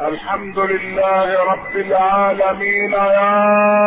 الحمد لله رب العالمين. يا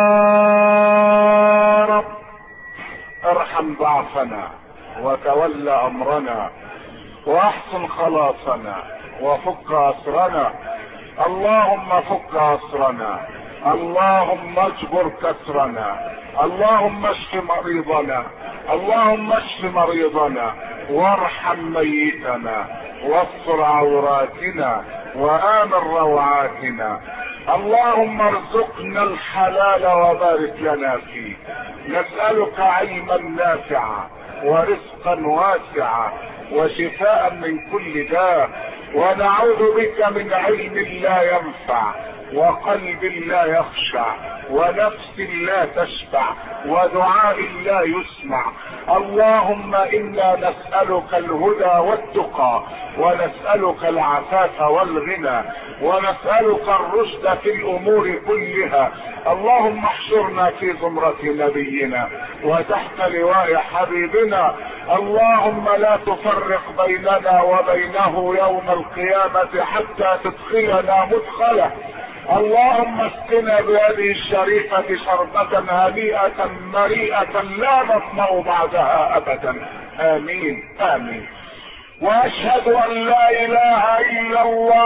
رب ارحم ضعفنا وتول امرنا واحسن خلاصنا وفك اسرنا. اللهم فك اسرنا، اللهم اجبر كسرنا، اللهم اشف مريضنا، اللهم اشف مريضنا وارحم ميتنا واستر عوراتنا وآمن روعاتنا. اللهم ارزقنا الحلال وبارك لنا فيه. نسألك علما نافعا ورزقا واسعا وشفاء من كل داء، ونعوذ بك من علم لا ينفع وقلب لا يخشع ونفس لا تشبع ودعاء لا يسمع. اللهم انا نسألك الهدى والتقى، ونسألك العفاف والغنى، ونسألك الرشد في الامور كلها. اللهم احشرنا في زمرة نبينا وتحت لواء حبيبنا. اللهم لا تفرق بيننا وبينه يوم القيامة حتى تدخلنا مدخله. اللهم اسقنا بهذه الشريفة شربة هنيئة مريئة لا نطمع بعدها ابدا. امين امين. واشهد ان لا اله الا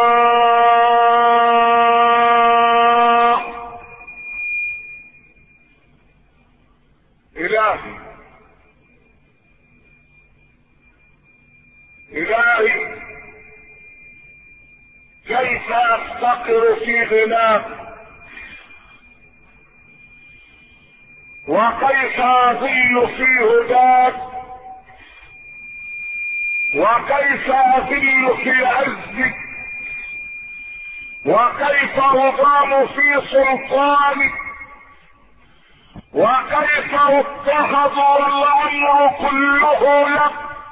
الله. الهي كيف افتقر في غناك، وكيف اضل في هداك، وكيف اضل في عزك، وكيف اضام في سلطانك، وكيف اضطهد والامر كله لك.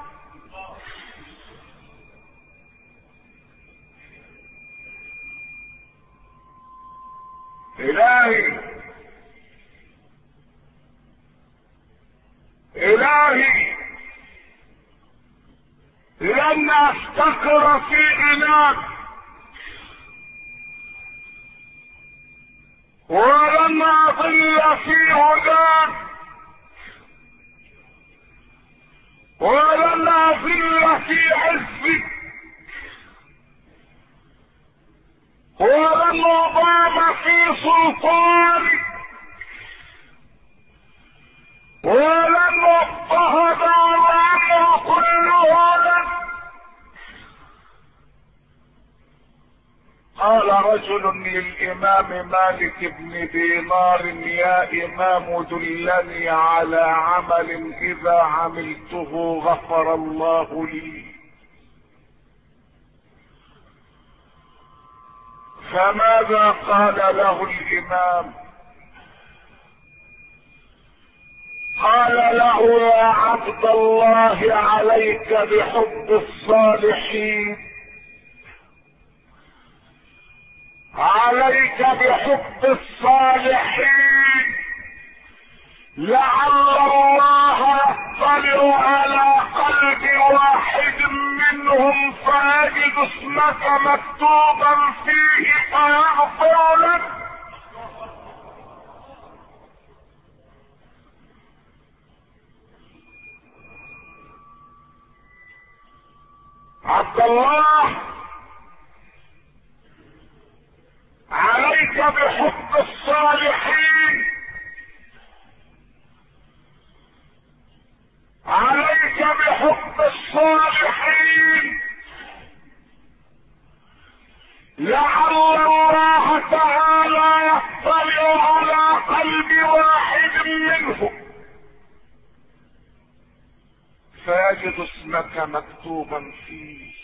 الهي لن افتقر في غناك، ولن اضل في هداك، ولن اضل في عزك، ولن اضام في سلطانك، ولن اضطهد والامر كله لك. قال رجل للامام مالك بن دينار: يا امام دلني على عمل اذا عملته غفر الله لي. فماذا قال له الامام؟ قال له: يا عبد الله، عليك بحب الصالحين، عليك بحب الصالحين، لعل الله يطلع على قلب واحد منهم فيجد اسمك مكتوبا فيه فيغفر لك. عبد الله، عليك بحب الصالحين، عليك بحب الصالحين، لعل الله تعالى يطلع على قلب واحد منهم فيجد اسمك مكتوبا فيه.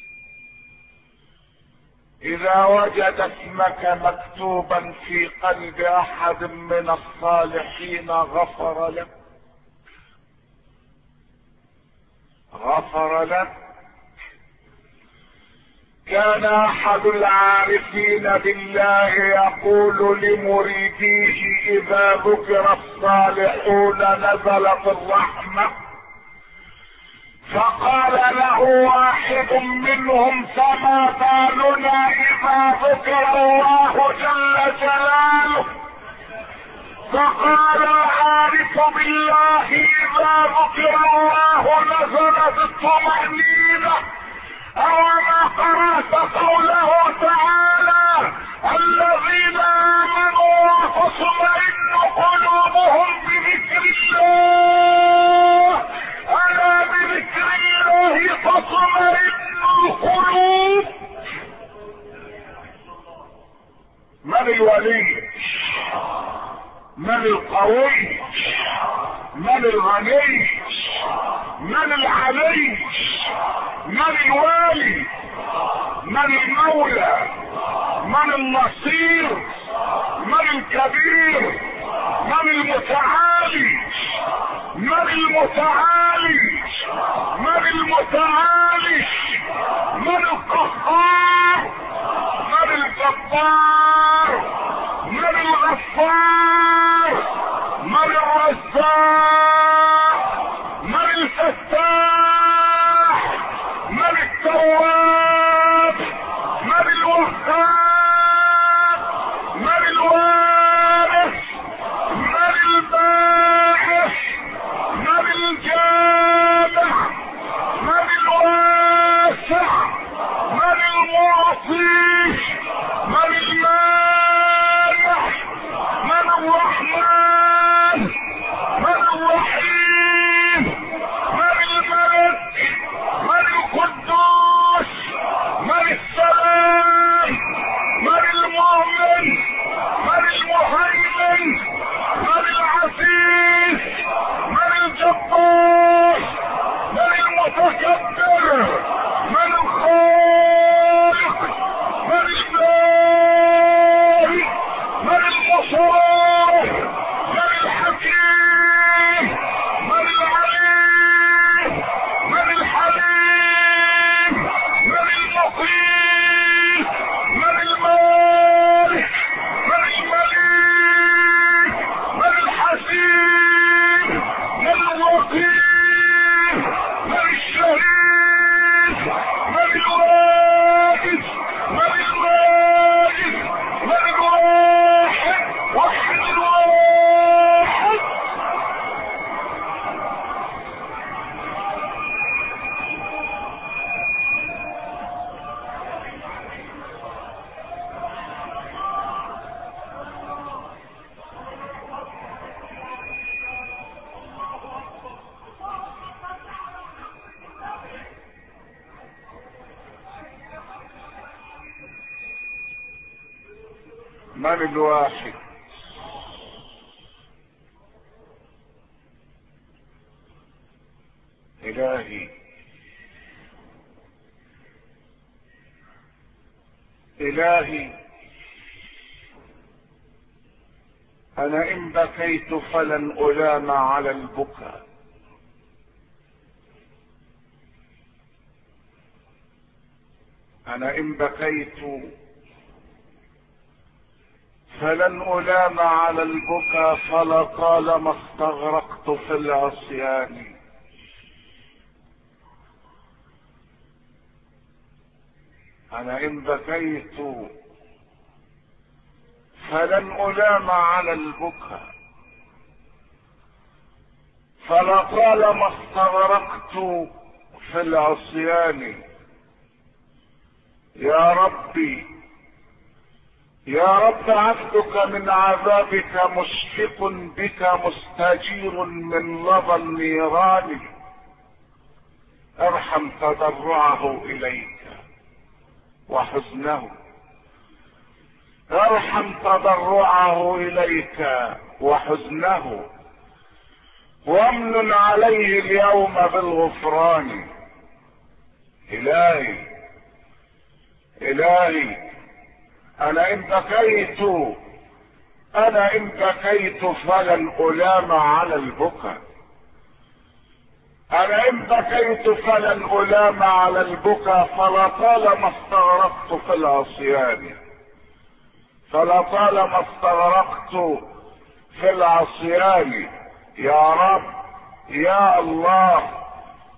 اذا وجد اسمك مكتوبا في قلب احد من الصالحين غفر لك، غفر لك. كان احد العارفين بالله يقول لمريديه: اذا ذكر الصالحون نزلت الرحمة، فقال له واحد منهم: فما بالنا اذا ذكر الله جل جلاله؟ فقال العارف بالله: اذا ذكر الله نزلت الطمأنينة. أوما قرأت قوله تعالى: الذين آمنوا وتطمئن قلوبهم بذكر الله. ألا بذكر الله تطمئن القلوب. من الولي؟ من القوي؟ من الغني؟ من العلي؟ من الوالي؟ من المولى؟ من النصير؟ من الكبير؟ من المتعالي؟ من المتعالي؟ من المتعالي؟ من القهار؟ من الجبار؟ من الغفار؟ من الرزاق؟ من الفتاح؟ من التواب؟ من الوهاب؟ من الوارث؟ من الباعث؟ من الجامع؟ من الواسع؟ من المعطي؟ من المانع؟ من الرحمن؟ من الرحيم؟ من الملك؟ من القدوس؟ من السلام؟ من المؤمن؟ من المهيمن؟ من العزيز؟ من الجبار؟ من المتكبر؟ من الخالق؟ من البارئ؟ من المصور؟ من الحكيم؟ من العليم؟ من الحليم؟ من المقيم؟ من المالك؟ من المليك؟ من الحسيب؟ من الوكيل؟ من الشهيد؟ من الواجد؟ من الواجد؟ من الواحد؟ وحد الواحد. من الواحد؟ إلهي إلهي، أنا إن بكيت فلن ألام على البكاء. أنا إن بكيت فلن ألام على البكاء، فلطالما استغرقت في العصيان. أنا إن بكيت فلن ألام على البكاء، فلطالما استغرقت في العصيان. يا ربي يا رب، عبدك من عذابك مشفق بك مستجير من لظى النيران. ارحم تضرعه إليك وحزنه، ارحم تضرعه إليك وحزنه، وامنن عليه اليوم بالغفران. إلهي إلهي، أنا إن بكيت فلن ألام على البكاء. أنا إن بكيت فلن ألام على البكاء، فلطالما استغرقت في العصيان، فلطالما استغرقت في العصيان. يا رب يا الله،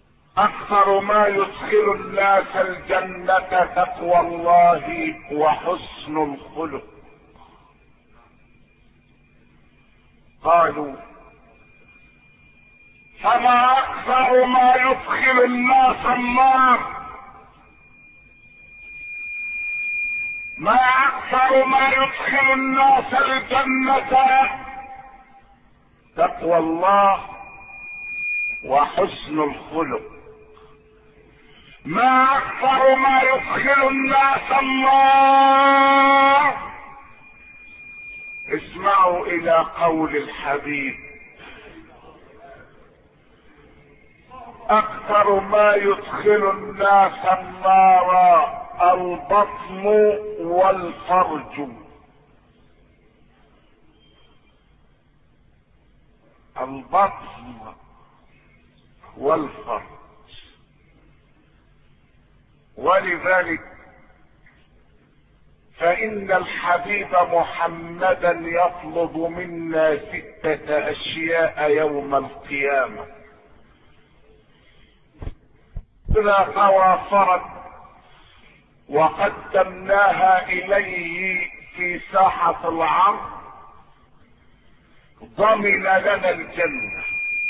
اكثر ما يدخل الناس الجنة تقوى الله وحسن الخلق. قالوا فما اكثر ما يدخل الناس النار؟ ما اكثر ما يدخل الناس الجنة؟ تقوى الله وحسن الخلق. ما اكثر ما يدخل الناس النار؟ اسمعوا الى قول الحبيب: اكثر ما يدخل الناس النار البطن والفرج. البطن والفرج. ولذلك فإن الحبيب محمدا يطلب منا 6 أشياء يوم القيامة. إذا توافرت وقدمناها إليه في ساحة العرض ضمن لنا الجنة.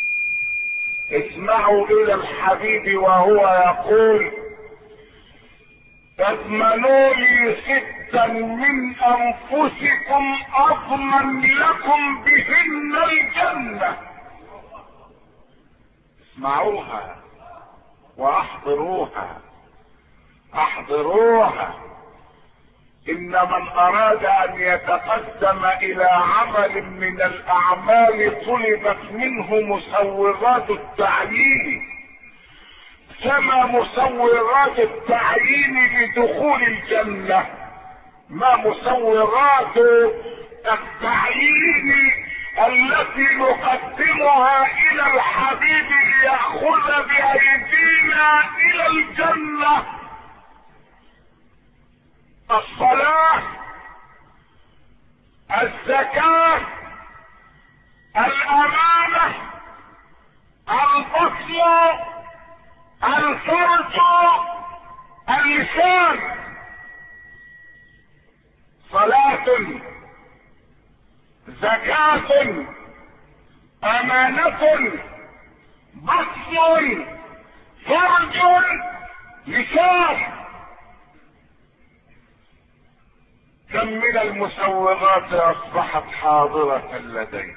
اسمعوا إلى الحبيب وهو يقول: اضمنوا لي 6 من أنفسكم أضمن لكم بهن الجنة. اسمعوها واحضروها، احضروها. ان من اراد ان يتقدم الى عمل من الاعمال طلبت منه مسوغات التعيين، كما مسوغات التعيين لدخول الجنة ما مسوغات التعيين التي نقدمها الى الحبيب ليأخذ بايدينا الى الجنة: الصلاة، الزكاة، الامانة، البطن، الفرج، اللسان. صلاة، زكاة، امانة، بطن، فرج، لسان. كم من المسوغات اصبحت حاضرة لدينا.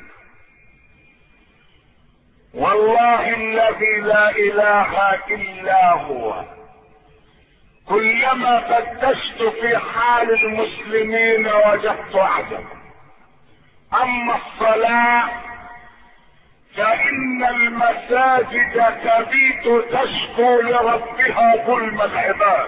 والله الذي لا اله الا هو كلما فتشت في حال المسلمين وجدت عجبا. اما الصلاة فان المساجد تبيت تشكو لربها ظلم العباد.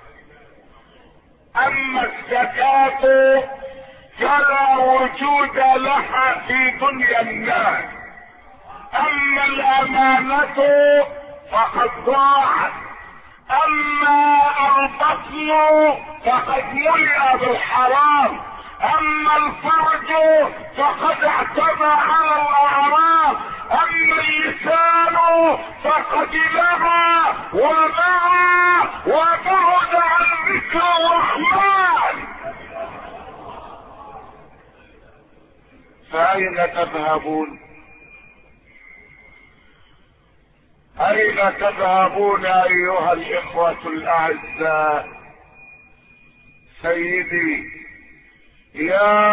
اما الزكاة فلا وجود لها في دنيا الناس. اما الامانة فقد ضاعت. اما البطن فقد ملئ بالحرام. اما الفرج فقد اعتدى على الاعراض. اما اللسان فقد لغى وبغى وبعد عن ذكر الرحمن. فاين تذهبون؟ اين تذهبون ايها الاخوة الاعزاء؟ سيدي يا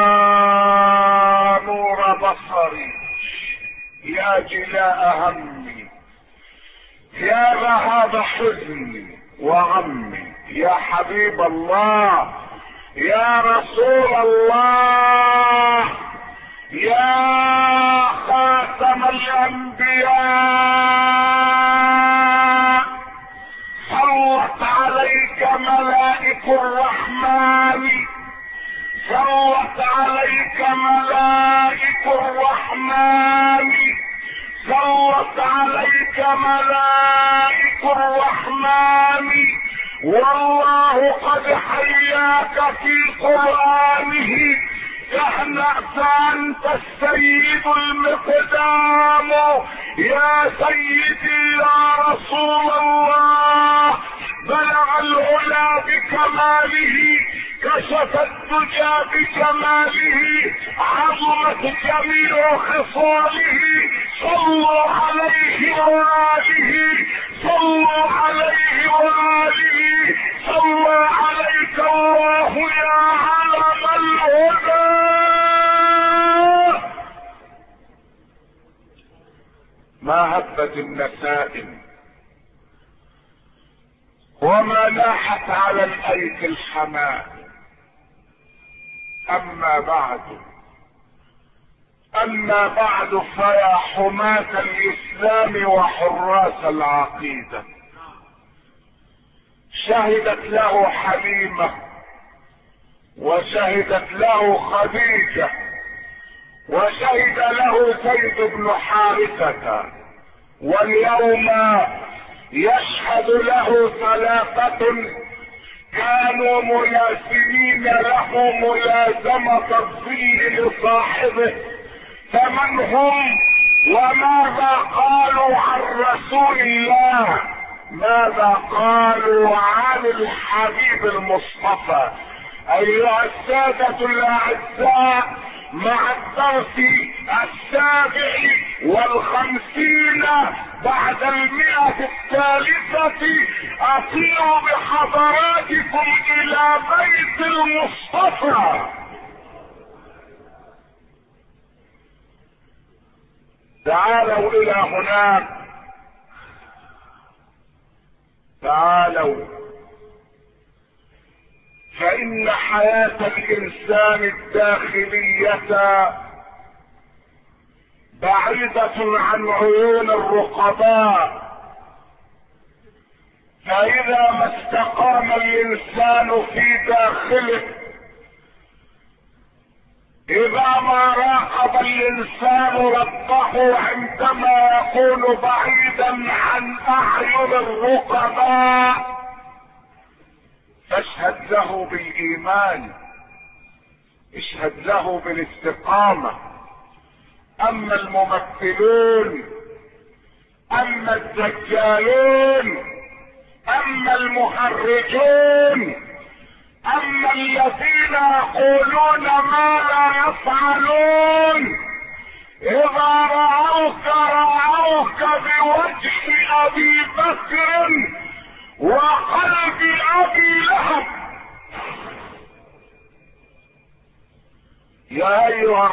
نور بصري، يا جلاء همي، يا ذهاب حزني وغمي، يا حبيب الله، يا رسول الله، يا خاتم الانبياء، صلت عليك ملائك الرحمن، صلت عليك ملائك الرحمن، صلت عليك ملائك الرحمن. والله قد حياك في قرآنه اهنأ فانت السيد المقدام. يا سيدي يا رسول الله، بلغ العلا بكماله، كشف الدجى بجماله، عظمت جميع خصاله. صلوا عليه وآله، صلوا عليه وآله، صلى عليك الله يا علم الهدى. ما هبت النسائم وما لاحت على الايدي الحماء. اما بعد فيا حماة الاسلام وحراس العقيدة، شهدت له حليمة وشهدت له خديجة وشهد له زيد بن حارثة، واليوم يشهد له ثلاثة كانوا ملازمين له ملازمة الظل لصاحبه. فمن هم وماذا قالوا عن رسول الله؟ ماذا قالوا عن الحبيب المصطفى؟ ايها السادة الاعزاء، مع الدرس 57 بعد 100 اطير بحضراتكم الى بيت المصطفى. تعالوا الى هناك، تعالوا، فإن حياة الإنسان الداخلية بعيدة عن عيون الرقباء. فإذا ما استقام الإنسان في داخله، إذا ما راقب الإنسان ربه عندما يكون بعيدا عن أعين الرقباء، فاشهد له بالايمان، اشهد له بالاستقامة. اما الممثلون، اما الدجالون، اما المهرجون، اما الذين يقولون ما لا يفعلون، اذا رأوك بوجه ابي بكر وقلب ابي لهب. يا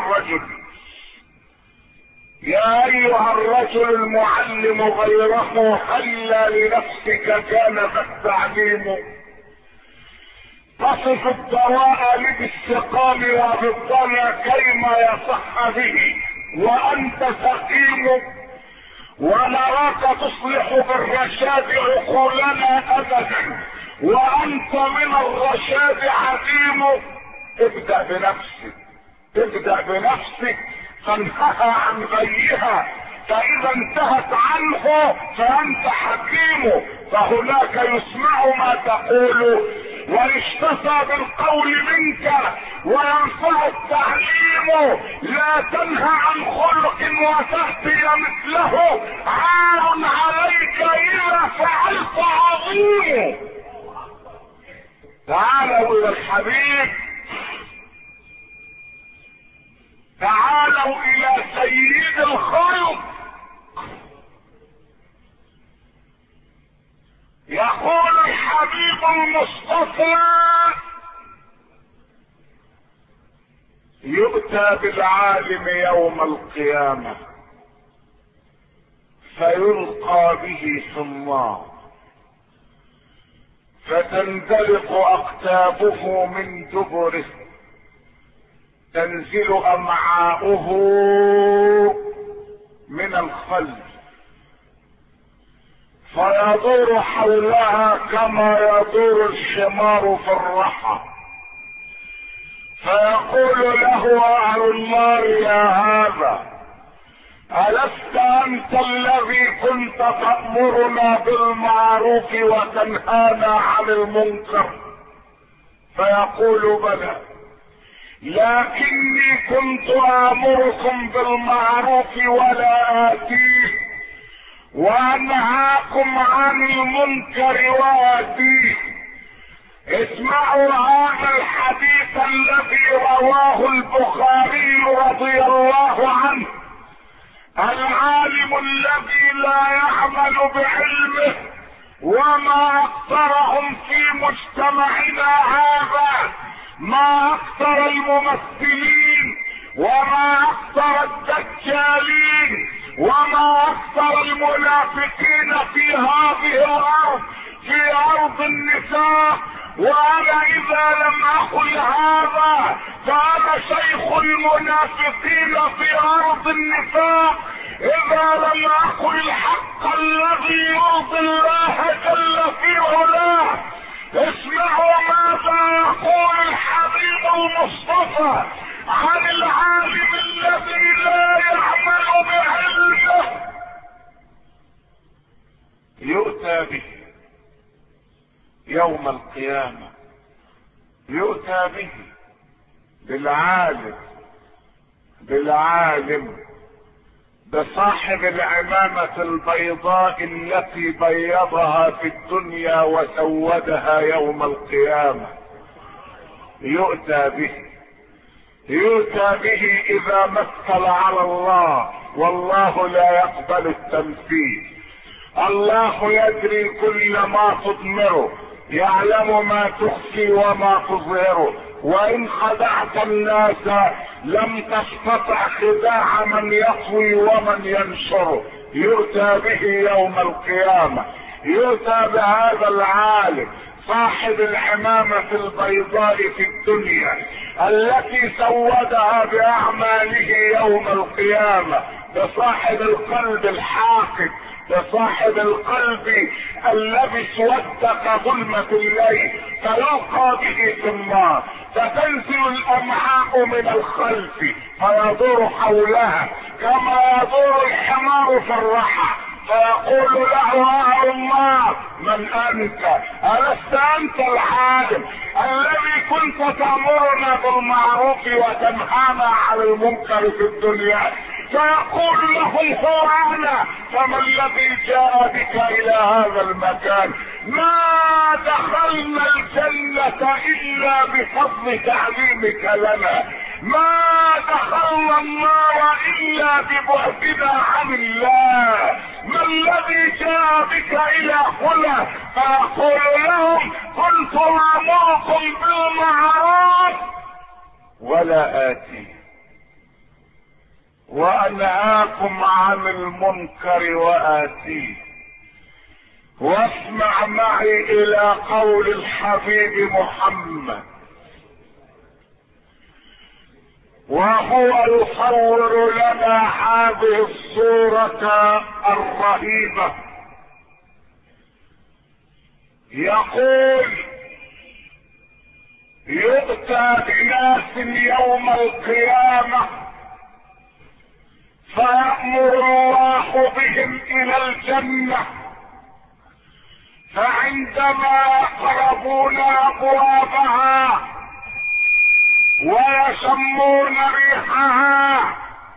ايها الرجل المعلم غيره، هلا لنفسك كان ذا التعليم. تصف الدواء بالاستقام وبالضنا كيما يصح به وانت سقيم، ونراك تصلح بالرشاد عقولنا ابدا وانت من الرشاد عديم. ابدأ بنفسك فانهها عن غيها، فاذا انتهت عنه فانت حكيم. فهناك يسمع ما تقول ويشتفى بالقول منك وينفع التعليم. لا تنهى عن خلق وتأتي مثله، عار عليك اذا فعلت عظيم. تعالوا الى الحبيب، تعالوا الى سيد الخلق. يقول الحبيب المصطفى: يؤتى بالعالم يوم القيامة فيلقى به في النار، فتندلق اقتابه من دبره، تنزل امعاؤه من الخلف، فيدور حولها كما يدور الحمار في الرحى. فيقول له اهل النار: يا هذا، ألست أنت الذي كنت تأمرنا بالمعروف وتنهانا عن المنكر؟ فيقول: بلى. لكني كنت آمركم بالمعروف ولا آتيه، وأنهاكم عن المنكر وآتيه. اسمعوا هذا الحديث الذي رواه البخاري رضي الله عنه. العالم الذي لا يعمل بعلمه، وما اكثرهم في مجتمعنا هذا، ما اكثر الممثلين، وما اكثر الدجالين، وما اكثر المنافقين في هذه الارض، في ارض النساء. وانا اذا لم اقل هذا فانا شيخ المنافقين في ارض النساء، اذا لم اقل الحق الذي يرضي الله جل في علاه. اسمعوا ماذا يقول الحبيب المصطفى عن العالم الذي لا يعمل بعلمه. يؤتى به يوم القيامة، يؤتى به بالعالم بصاحب العمامة البيضاء التي بيضها في الدنيا وسودها يوم القيامة. يؤتى به إذا مثل على الله، والله لا يقبل التمثيل. الله يدري كل ما تضمره، يعلم ما تخفي وما تظهره. وإن خدعت الناس لم تستطع خداع من يطوي ومن ينشره. يؤتى به يوم القيامة، يؤتى بهذا العالم صاحب العمامة البيضاء في الدنيا التي سودها بأعماله يوم القيامة، بصاحب القلب الحاقد، بصاحب القلب الذي اسود كظلمة الليل، فيلقى به في النار، فتنزل الامعاء من الخلف فيدور حولها كما يدور الحمار في الرحى، فيقول له اهل النار من انت؟ ألست انت العالم الذي كنت تأمرنا بالمعروف وتنهانا عن المنكر في الدنيا؟ فيقول لهم هو انا، فما الذي جاء بك الى هذا المكان؟ ما دخلنا الجنة الا بفضل تعليمك لنا، ما دخلنا النار الا ببعدنا عن الله، ما الذي جاء بك الى هنا؟ فيقول لهم كنت امركم بالمعروف ولا آتيه، وانهاكم عن المنكر وآتيه. واسمع معي الى قول الحبيب محمد وهو يصور لنا هذه الصورة الرهيبة. يقول يؤتى بناس يوم القيامة فيأمر الله بهم الى الجنة، فعندما يقربون ابوابها ويشمون ريحها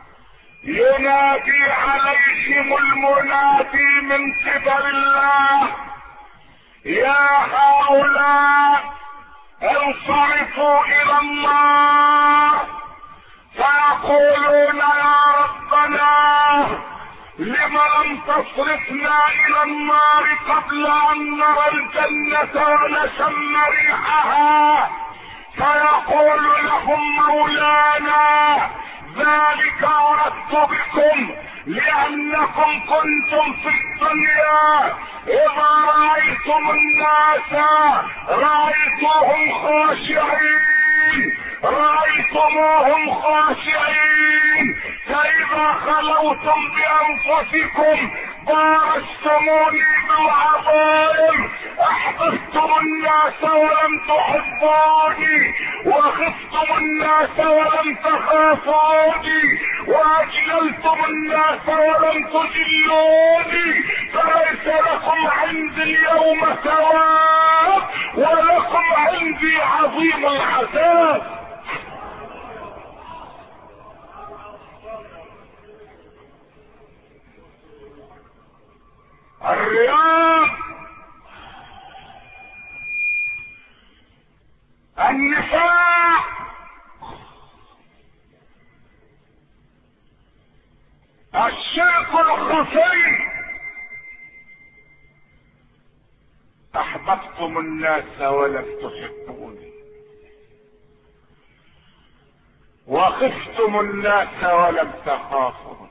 ينادي عليهم المنادي من قبل الله يا هؤلاء انصرفوا الى النار، فيقولون يا ربنا لم لم تصرفنا الى النار قبل ان نرى الجنة ونشم ريحها؟ فيقول لهم مولانا ذلك اردت بكم لانكم كنتم في الدنيا اذا رايتم الناس رايتوهم خاشعين، رايتموهم خاشعين، فاذا خلوتم بانفسكم بارزتموني بالعظائم، احببتم الناس ولم تحبوني، وخفتم الناس ولم تخافوني، واجللتم الناس ولم تجلوني، فليس لكم عندي اليوم ثواب ولكم عندي عظيم العذاب. في احببتم الناس ولم تحبوني، وخفتم الناس ولم تخافوني،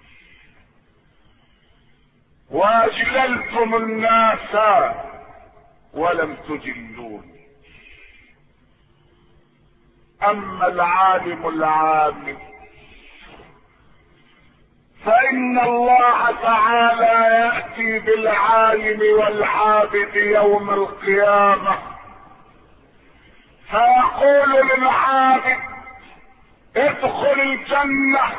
واجللتم الناس ولم تجلوني. اما العالم العامل فإن الله تعالى يأتي بالعالم والعابد يوم القيامة فيقول للعابد ادخل الجنة،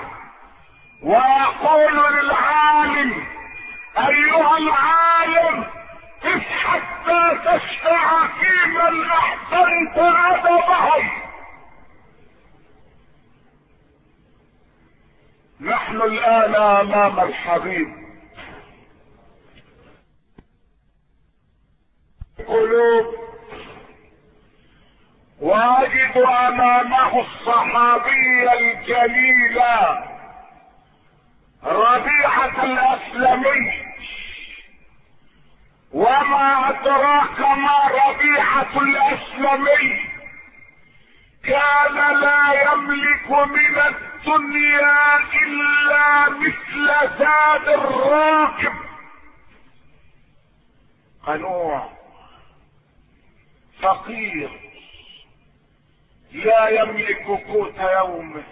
ويقول للعالم أيها العالم قف حتى تشفع في من أحسنت أدبهم. نحن الآن أمام الحبيب، قلوب، واجد أمامه الصحابي الجليل ربيعة الأسلمي. وما أدراك ما ربيعة الأسلمي؟ كان لا يملك من الدنيا إلا مثل زاد الراكب، قنوع فقير لا يملك قوت يومه.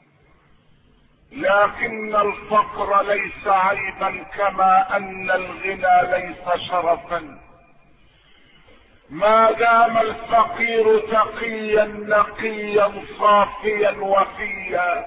لكن الفقر ليس عيبا كما ان الغنى ليس شرفا، ما دام الفقير تقيا نقيا صافيا وفيا.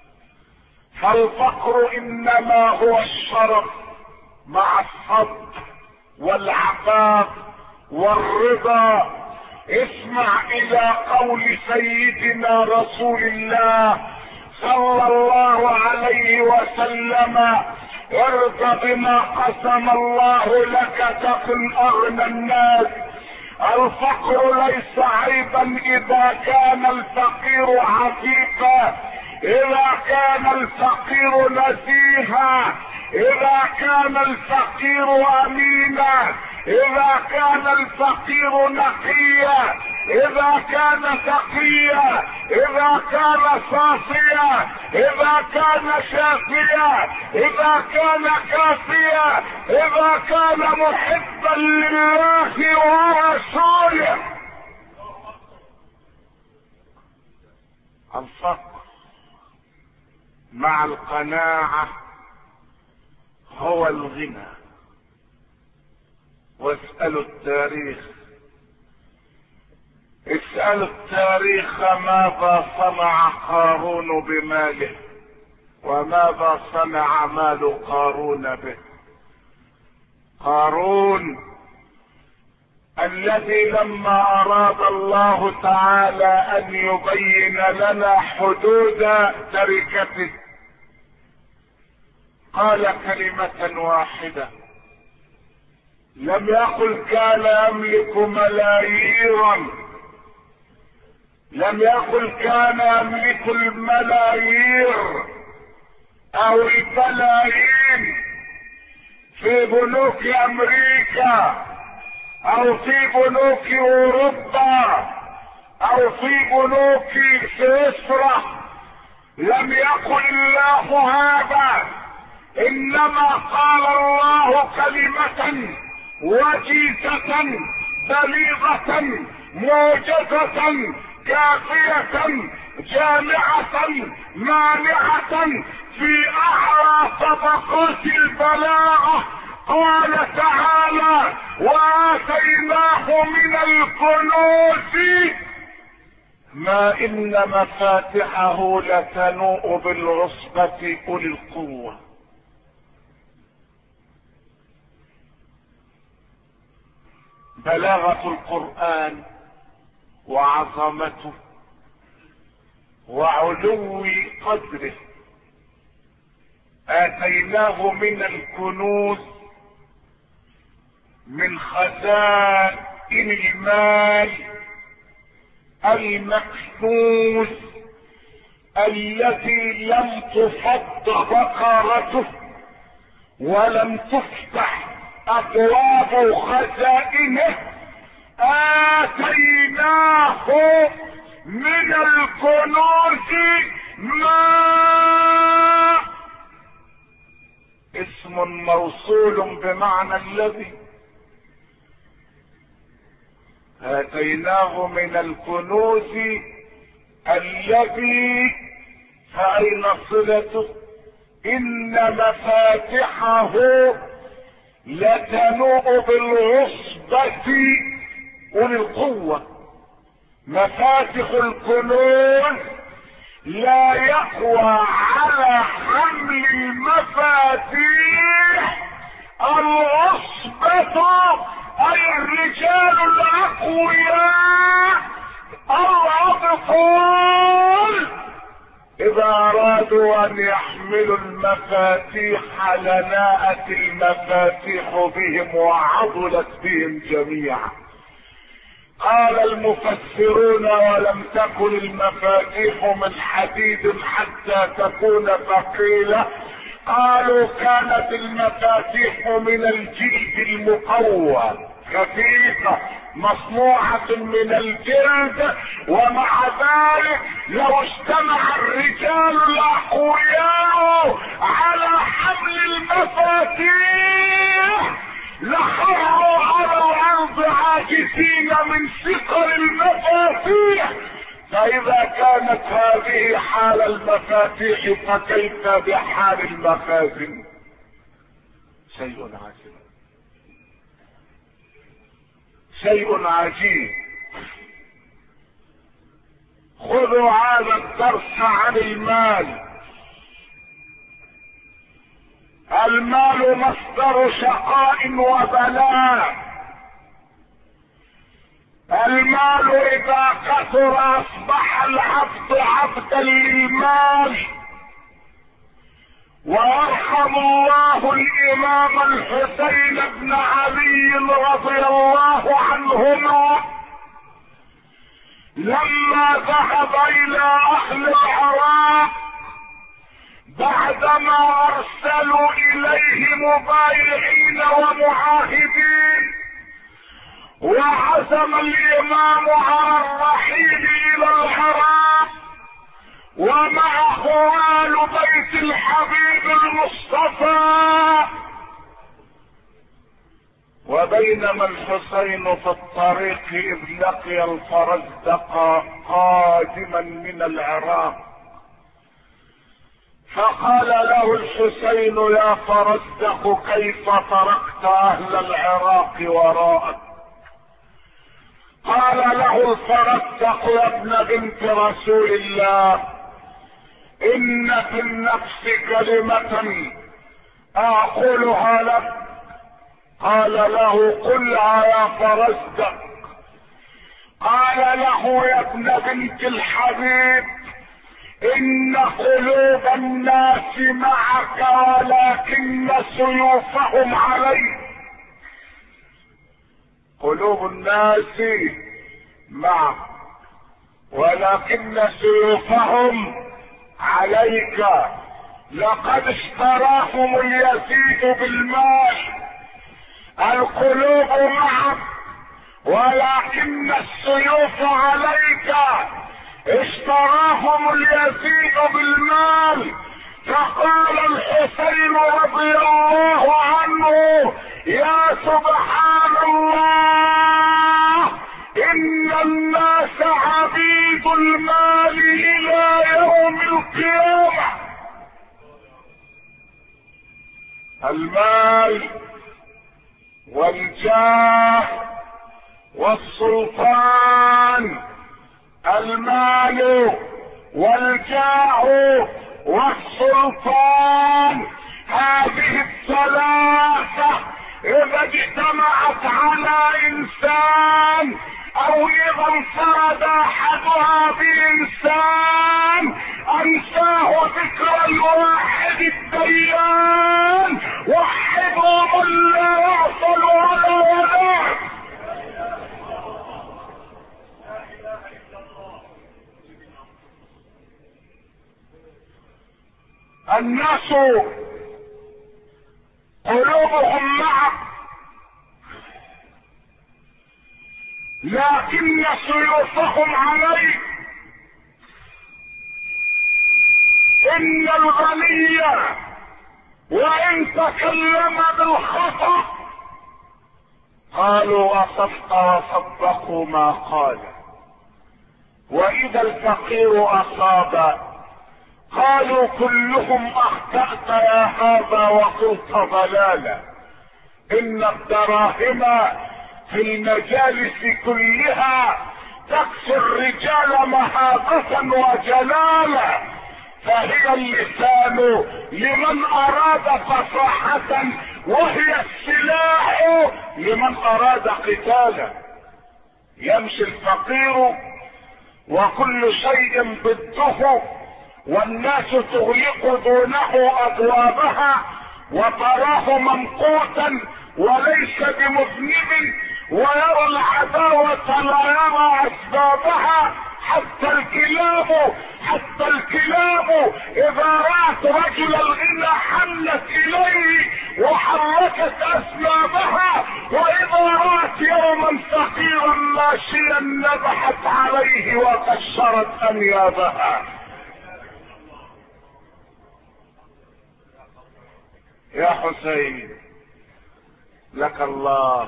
فالفقر انما هو الشرف مع الصبر والعفاف والرضا. اسمع الى قول سيدنا رسول الله صلى الله عليه وسلم: ارض بما قسم الله لك تكن اغنى الناس. الفقر ليس عيبا اذا كان الفقير عفيفا، اذا كان الفقير نزيها، اذا كان الفقير امينا، اذا كان الفقير نقيا، اذا كان تقيا، اذا كان صافيا، اذا كان شافيا، اذا كان كافيا، اذا كان محبا لله ورسوله. الفقر مع القناعة هو الغنى. واسألوا التاريخ، اسألوا التاريخ ماذا صنع قارون بماله وماذا صنع مال قارون به. قارون الذي لما اراد الله تعالى ان يبين لنا حدود تركته قال كلمة واحدة، لم يقل كان يملك ملاييرا، لم يقل كان يملك الملايير او البلايين في بنوك امريكا او في بنوك اوروبا او في بنوك سويسرا. لم يقل الله هذا، انما قال الله كلمة وجيزة بليغة موجزة كافية جامعة مانعة في اعلى طبقات البلاغة. قال تعالى: واتيناه من الكنوز ما ان مفاتحه لتنوء بالعصبة اولي القوة. بلاغة القرآن وعظمته وعلو قدره. آتيناه من الكنوز، من خزائن المال المكنوز التي لم تفض بقرته ولم تفتح ابواب خزائنه اتيناه من الكنوز ما اسم موصول بمعنى الذي. اتيناه من الكنوز الذي، فاين صلته؟ ان مفاتحه لتنوء بالعصبة اولي القوة. مفاتح الكنوز لا يقوى على حمل المفاتيح العصبة، اي الرجال الاقوياء الابطال، اذا ارادوا ان يحملوا المفاتيح لناءت المفاتيح بهم وعضلت بهم جميعا. قال المفسرون ولم تكن المفاتيح من حديد حتى تكون ثقيلة، قالوا كانت المفاتيح من الجلد المقوى خفيفة مصنوعة من الجلد، ومع ذلك لو اجتمع الرجال الاقوياء على حمل المفاتيح لخروا على الارض عاجزين من ثقل المفاتيح. فاذا كانت هذه حال المفاتيح فكيف بحال المخازن؟ شيء عجيب، شيء عجيب. خذوا هذا الدرس عن المال. المال مصدر شقاء وبلاء. المال اذا كثر اصبح العبد عبدا للمال. ويرحم الله الامام الحسين بن علي رضي الله عنهما لما ذهب الى اهل العراق بعدما ارسلوا اليه مبايعين ومعاهدين، وعزم الامام على الرحيل الى العراق ومعه آل بيت الحبيب المصطفى. وبينما الحسين في الطريق اذ لقي الفرزدق قادما من العراق، فقال له الحسين يا فرزدق كيف تركت اهل العراق وراءك؟ قال له الفرزدق يا ابن بنت رسول الله ان في النفس كلمة اقولها لك. قال له قلها يا فرزدق. قال له يا ابن بنت الحبيب ان قلوب الناس معك ولكن سيوفهم عليك. قلوب الناس معك ولكن سيوفهم عليك. لقد اشتراهم اليزيد بالمال. القلوب معك ولكن السيوف عليك. اشتراهم اليزيد بالمال. فقال الحسين رضي الله عنه يا سبحان الله ان الناس عبيد المال الى يوم القيامة. المال والجاه والسلطان، المال والجاه والسلطان، هذه الثلاثة اذا اجتمعت على انسان او اذا انفرد احدها بانسان انساه ذكر الواحد الديان. وحدوا من لا يعصل ولا ولا. الناس قلوبهم معه، لكن سيوفهم عليه. ان الغني وان تكلم بالخطأ قالوا اصبت وصدقوا ما قال، واذا الفقير اصاب قالوا كلهم اخطأت يا هذا وقلت ضلالا. ان الدراهم في المجالس كلها تكسي الرجال مهابة وجلالا، فهي اللسان لمن اراد فصاحة، وهي السلاح لمن اراد قتالا. يمشي الفقير وكل شيء ضده، والناس تغلق دونه ابوابها، وتراه ممقوتا وليس بمذنب، ويرى العداوة لا يرى اسبابها. حتى الكلاب اذا رأت رجل الغنى حلت اليه وحركت اسبابها، واذا رأت يوما فقيرا ماشيا نبحت عليه وقشرت انيابها. يا حسين لك الله،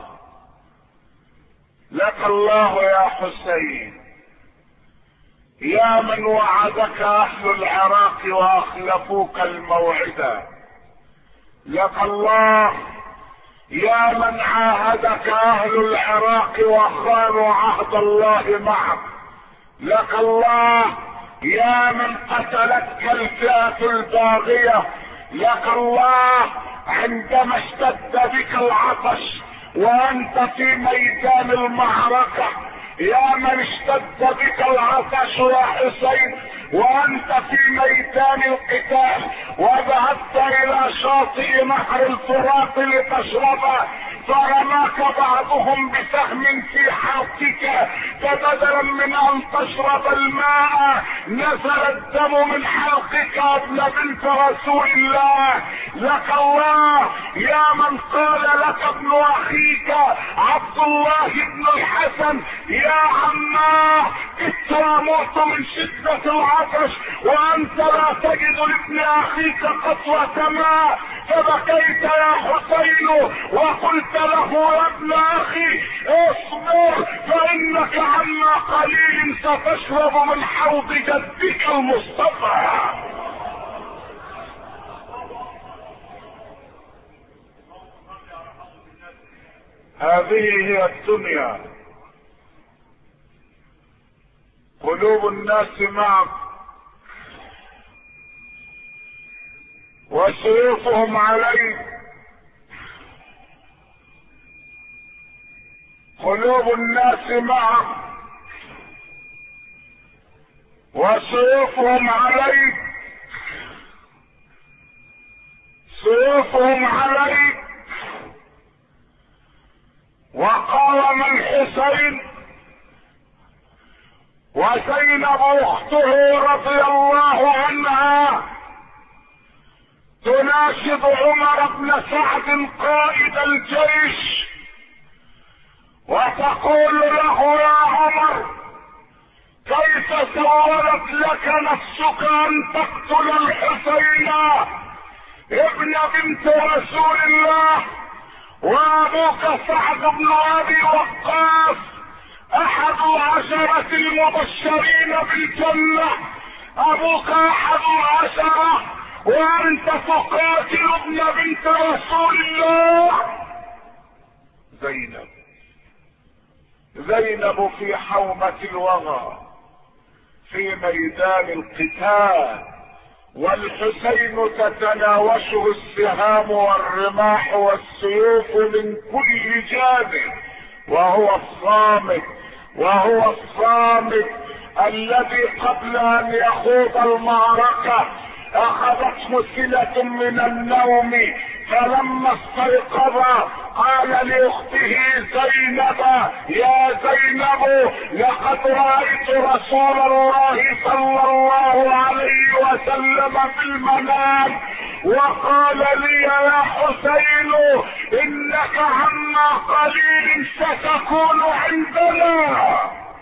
لك الله يا حسين، يا من وعدك اهل العراق واخلفوك الموعدا. لك الله يا من عاهدك اهل العراق وخانوا عهد الله معك. لك الله يا من قتلتك الفئة الباغية. لك الله عندما اشتد بك العطش وانت في ميدان المعركة، يا من اشتد بك العطش يا حسين وانت في ميدان القتال، وذهبت الى شاطئ نهر الفرات لتشربه، فرماك بعضهم بسهم في حلقك، فبدلا من ان تشرب الماء نزل الدم من حلقك ابن بنت رسول الله. لك الله يا من قال لك ابن اخيك عبد الله بن الحسن يا عماه كدت اموت من شدة العطش وانت لا تجد لابن اخيك قطرة ماء، فبكيت يا حسين وقلت له يا ابن اخي اصبر فانك عما قليل ستشرب من حوض جدك المصطفى. هذه هي الدنيا، قلوب الناس معك وسيوفهم عليك. قلوب الناس معك وسيوفهم عليك، سيوفهم عليك. وقام الحسين وزينب اخته رضي الله عنها تناشد عمر بن سعد قائد الجيش وتقول له يا عمر كيف سولت لك نفسك ان تقتل الحسين ابن بنت رسول الله، وابوك سعد بن ابي وقاص احد 10 المبشرين بالجنة، ابوك احد 10 وانت تقاتل ابن بنت رسول الله. زينب في حومة الوغى في ميدان القتال، والحسين تتناوشه السهام والرماح والسيوف من كل جانب، وهو الصامت الذي قبل ان يخوض المعركة اخذته سنة من النوم، فلما استيقظ قال لاخته زينب يا زينب لقد رأيت رسول الله صلى الله عليه وسلم في المنام وقال لي يا حسين انك عما قليل ستكون عندنا.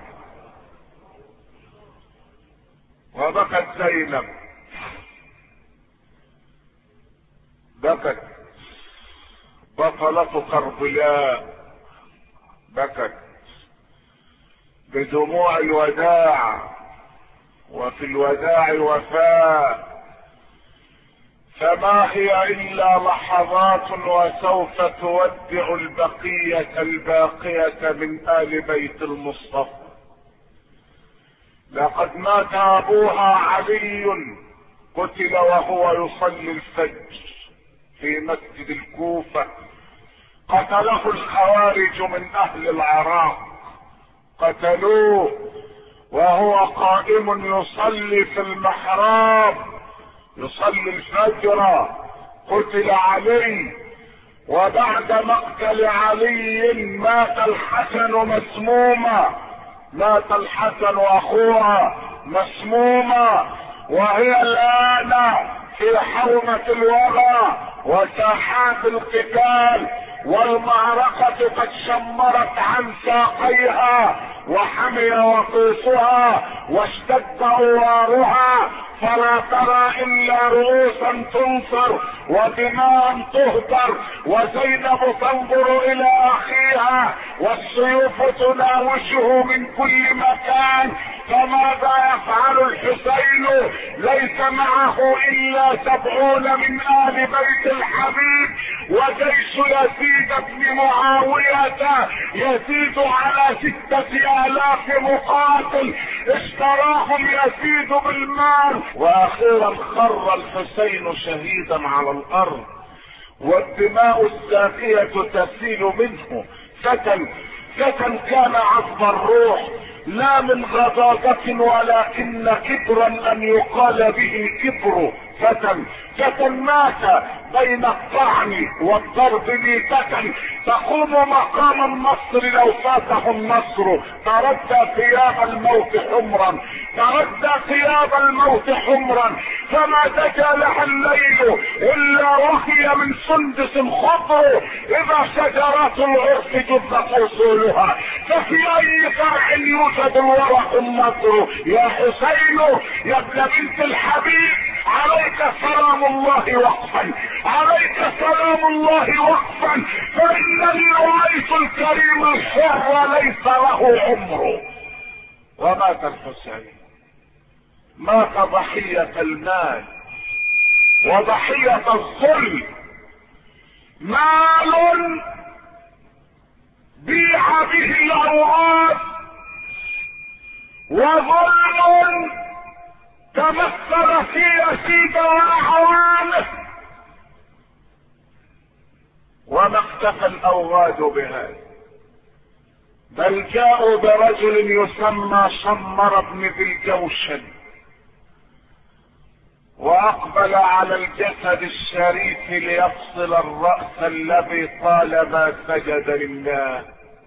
وبكت زينب، بكت بطلة كربلاء، بكت بدموع الوداع، وفي الوداع وفاء. فما هي الا لحظات وسوف تودع البقية الباقية من آل بيت المصطفى. لقد مات ابوها علي، قتل وهو يصلي الفجر في مسجد الكوفة. قتله الخوارج من اهل العراق، قتلوه وهو قائم يصلي في المحراب يصلي الفجر. قتل علي، وبعد مقتل علي مات الحسن مسموما، مات الحسن واخوها مسموما، وهي الان في حومة الوغى وساحات القتال، والمعركة قد شمرت عن ساقيها وحمي وقوسها واشتد اوارها، فلا ترى الا رؤوسا تنصر ودماء تهدر، وزينب تنظر الى اخيها والسيوف تناوشه من كل مكان. فماذا يفعل الحسين؟ ليس معه الا 70 من آل بيت الحبيب، وجيش يزيد بن معاوية يزيد على 6000 مقاتل اشتراهم يزيد بالمال. واخيرا خر الحسين شهيدا على الارض، والدماء الساقية تسيل منه. فتى كان عذب الروح، لا من غضاضة ولكن كبرا ان يقال به كبر. فتى مات بين الطعن والضرب ميتة، تقوم مقام النصر لو فاته النصر. تردى ثياب الموت حمرا، تردى ثياب الموت حمرا، فما دجا لها الليل الا وهي من سندس خضر، اذا شجرات العرف جدت اصولها، ففي اي فرع يوجد الورق النضر. يا حسين يا ابن بنت الحبيب، عليك سلام الله وقفا، عليك سلام الله وقفا، فانني رايت الكريم الحر ليس له عمر. ومات الحسين، مات ضحية المال وضحية الظلم. مال بيع به الاوراق، وظلم تمثل في يزيد واعوانه. وما اختفى الاوغاد بهذا، بل جاءوا برجل يسمى شمر بن ذي الجوشن، واقبل على الجسد الشريف ليفصل الرأس الذي طالما سجد لله،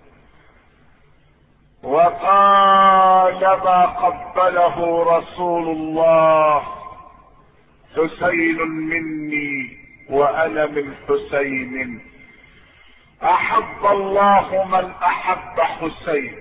وقال ما قبله رسول الله: حسين مني وانا من حسين، احب الله من احب حسين،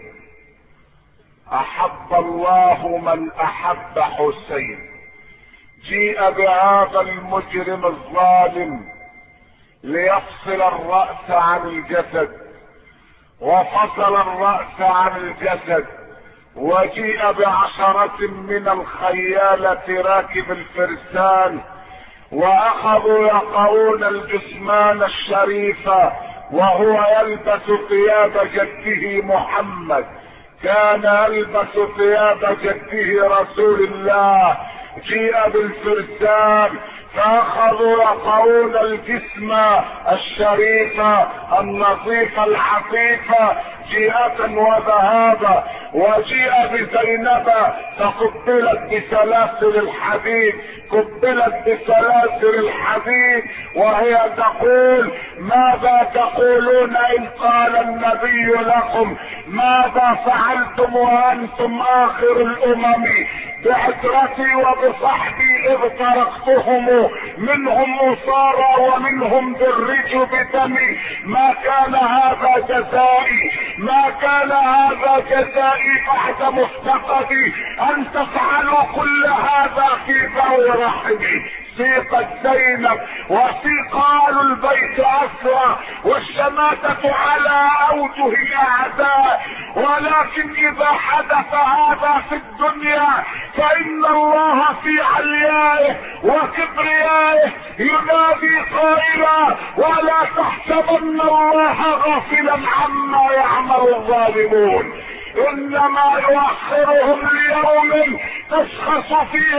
احب الله من احب حسين. جيء بهذا المجرم الظالم ليفصل الرأس عن الجسد، وفصل الرأس عن الجسد، وجيء ب10 من الخيالة راكب الفرسان، واخذوا يقعون الجثمان الشريف وهو يلبس ثياب جده محمد، كان يلبس ثياب جده رسول الله. جيء بالفرسان فاخذوا يقعون الجسم الشريف النظيف العفيف جيئة وذهابا. وجيء بزينب فقبلت بسلاسل الحديد، قبلت بسلاسل الحديد، وهي تقول: ماذا تقولون ان قال النبي لكم ماذا فعلتم وانتم اخر الامم؟ بعترتي وبصحبي اذ تركتهم، منهم أسارى ومنهم درج بدمي. ما كان هذا جزائي، ما كان هذا جزائي بعد مفتقدي، ان تفعلوا كل هذا في ذوي رحمي. سيقت زينب وسيق آل البيت أسرى، والشماتة على أوجه الأعداء، ولكن إذا حدث هذا في الدنيا فإن الله في عليائه وكبريائه ينادي قائلا: ولا تحسبن الله غافلا عما يعمل الظالمون، انما يؤخرهم ليوم تشخص فيه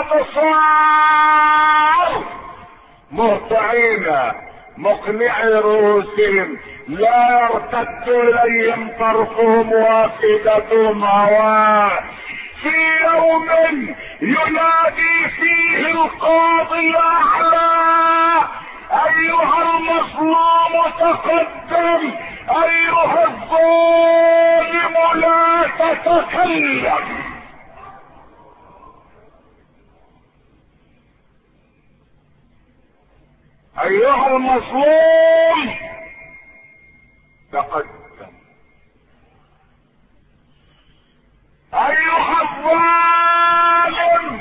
الابصار مهطعين مقنعي رؤوسهم لا يرتد اليهم طرفهم وافئدتهم هواء. في يوم ينادي فيه القاضي الاعلى: ايها المظلوم تقدم، ايها الظالم لا تتكلم. ايها المظلوم تقدم، ايها الظالم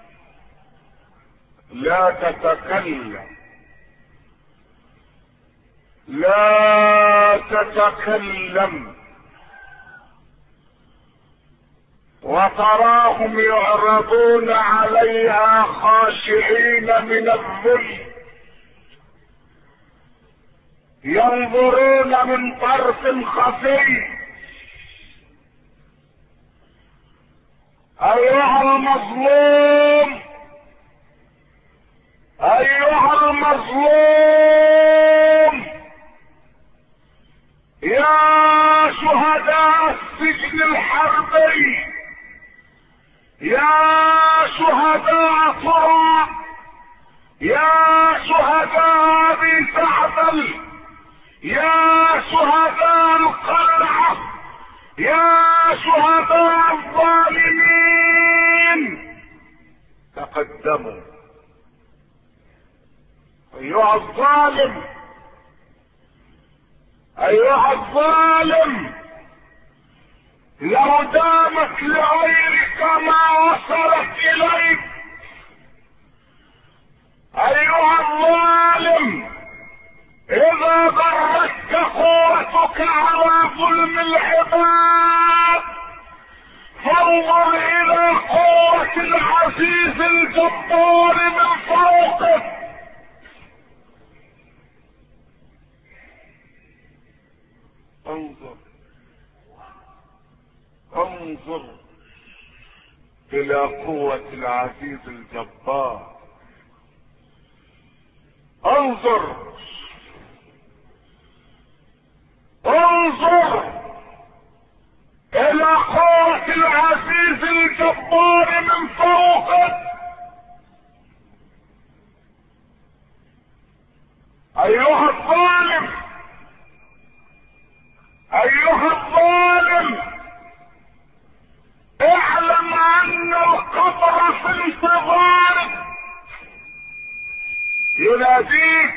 لا تتكلم، لا تتكلم. وتراهم يعرضون عليها خاشعين من الذل، ينظرون من طرف خفي. ايها المظلوم، ايها المظلوم، يا شهداء السجن الحربي، يا شهداء طرى، يا شهداء ابي سعدل، يا شهداء القلعة، يا شهداء الظالمين، تقدموا. ايها الظالم، ايها الظالم، لو دامت لغيرك ما وصلت اليك. ايها الظالم، اذا ضرتك قوتك على ظلم العباد فانظر الى قوة العزيز الجبار من فوقك. انظر، انظر الى قوة العزيز الجبار، انظر، انظر الى قوة العزيز الجبار من فوقك. ايها الظالم، ايها الظالم، اعلم ان القبر في انتظارك، يناديك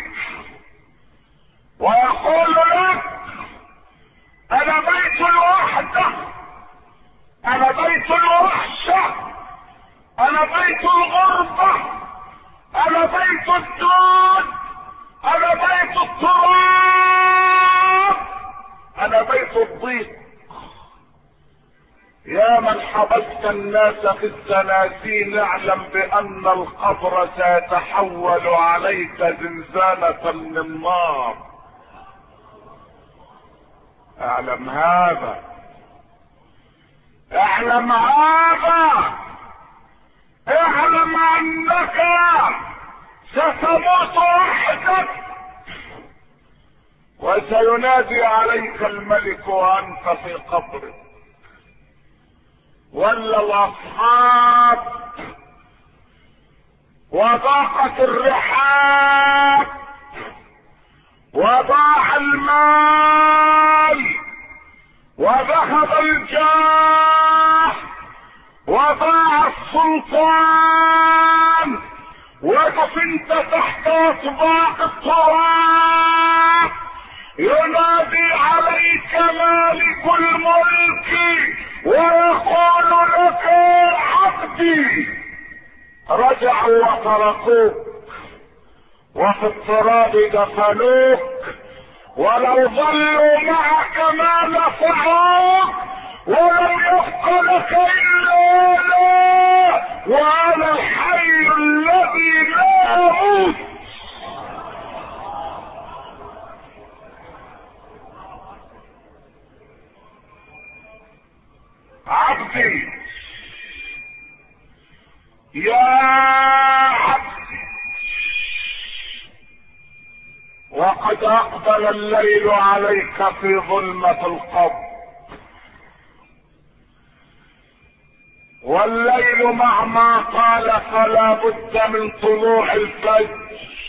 ويقول لك: انا بيت الوحدة، انا بيت الوحشة، انا بيت الغربة، انا بيت الدود، انا بيت التراب، انا بيت الضيق. يا من حبست الناس في الزنازين، اعلم بان القبر سيتحول عليك زنزانة من نار. اعلم هذا، اعلم هذا، اعلم انك ستموت وحدك وسينادي عليك الملك وانت في قبرك. ولا الاصحاب وضاقت الرحاب وضاع المال وذهب الجاه وضاع السلطان، وقف انت تحت اطباق التراب، ينادي عليك مالك الملك ويقول لك عبدي. رجعوا وتركوك وفي التراب دفنوك، ولو ظلوا معك ما نفعوك، ولم يبق لك الا لا، وانا الحي الذي لا اموت. عبدي يا عبدي، وقد اقبل الليل عليك في ظلمة القبر، والليل مهما طال فلا بد من طلوع الفجر،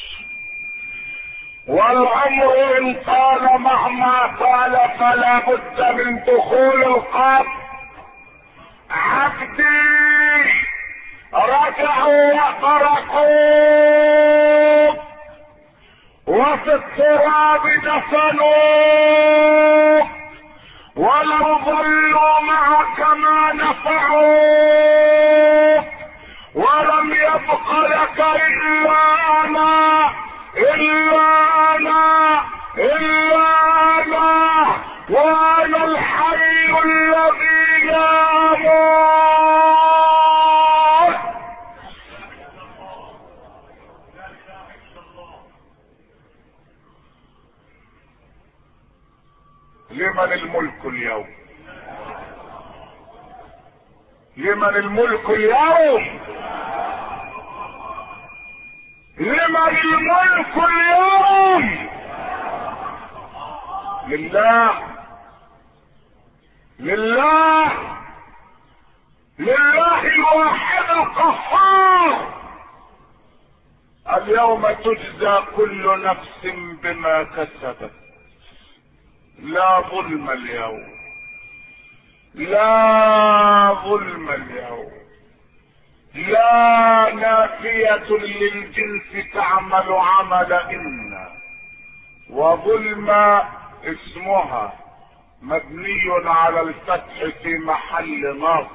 والعمر ان طال مهما طال فلا بد من دخول القبر. عبدي رجعوا وتركوك وفي التراب دفنوك، ولو ظلوا معك ما نفعوك، ولم يبق لك الا انا الا انا الا انا، وانا الحي الذي لا اموت. لمن الملك اليوم؟ لمن الملك اليوم؟ لمن الملك اليوم؟ لله، لله، لله الواحد القهار. اليوم تجزى كل نفس بما كسبت، لا ظلم اليوم، لا ظلم اليوم، لا نافية للجنس تعمل عمل إن، وظلم اسمها مبني على الفتح في محل نصب،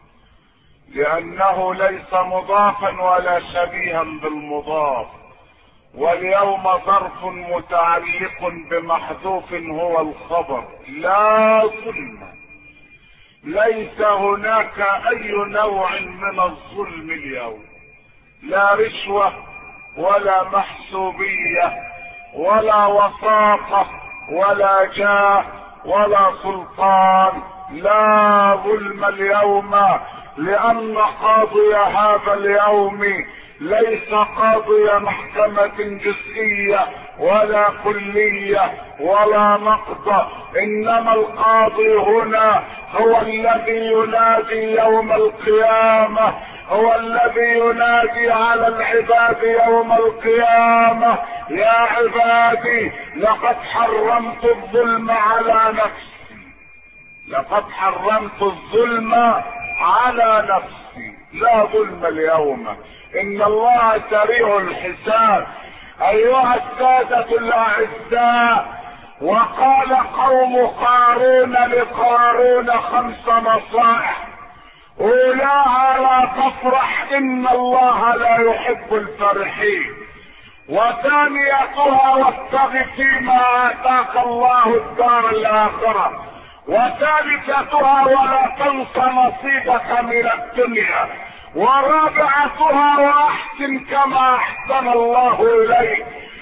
لأنه ليس مضافا ولا شبيها بالمضاف، واليوم ظرف متعلق بمحذوف هو الخبر. لا ظلم، ليس هناك اي نوع من الظلم اليوم، لا رشوة ولا محسوبية ولا وساطة ولا جاه ولا سلطان. لا ظلم اليوم، لان قاضي هذا اليوم ليس قاضي محكمة جزئية ولا كلية ولا نقض، انما القاضي هنا هو الذي ينادي يوم القيامة، هو الذي ينادي على العباد يوم القيامة: يا عبادي لقد حرمت الظلم على نفسي، لقد حرمت الظلم على نفسي. لا ظلم اليوم، ان الله سريع الحساب. ايها السادة الاعزاء، وقال قوم قارون لقارون 5 نصائح: اولاها لا تفرح ان الله لا يحب الفرحين، وثانيتها وابتغ فيما اتاك الله الدار الاخرة، وثالثتها ولا تنس نصيبك من الدنيا، ورابعتها واحسن كما احسن الله اليك،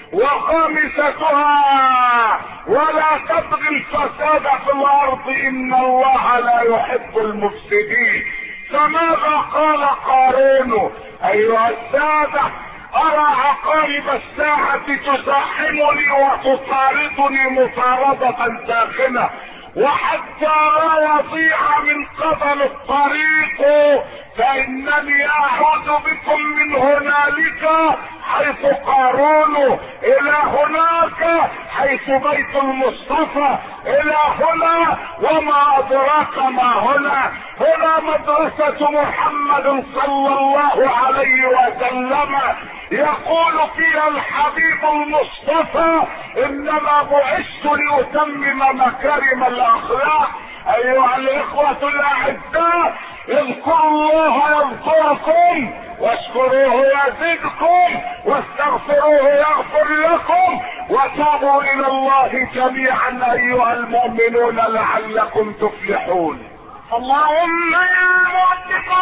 وخامستها ولا تبغي الفساد في الارض ان الله لا يحب المفسدين. فماذا قال قارون؟ ايها السادة، ارى عقارب الساعة تزاحمني وتطاردني مطاردة ساخنة، وحتى لا يضيع من قدم الطريق فانني اعوذ بكم من هنالك حيث قارون، الى هناك حيث بيت المصطفى، الى هنا وما ادراك ما هنا. هنا مدرسة محمد صلى الله عليه وسلم، يقول فيها الحبيب المصطفى: انما بعثت لاتمم مكارم الاخلاق. ايها الاخوة الاعزاء، اذكروا الله يذكركم، واشكروه يزدكم، واستغفروه يغفر لكم، وتوبوا الى الله جميعا ايها المؤمنون لعلكم تفلحون. اللهم يا موفق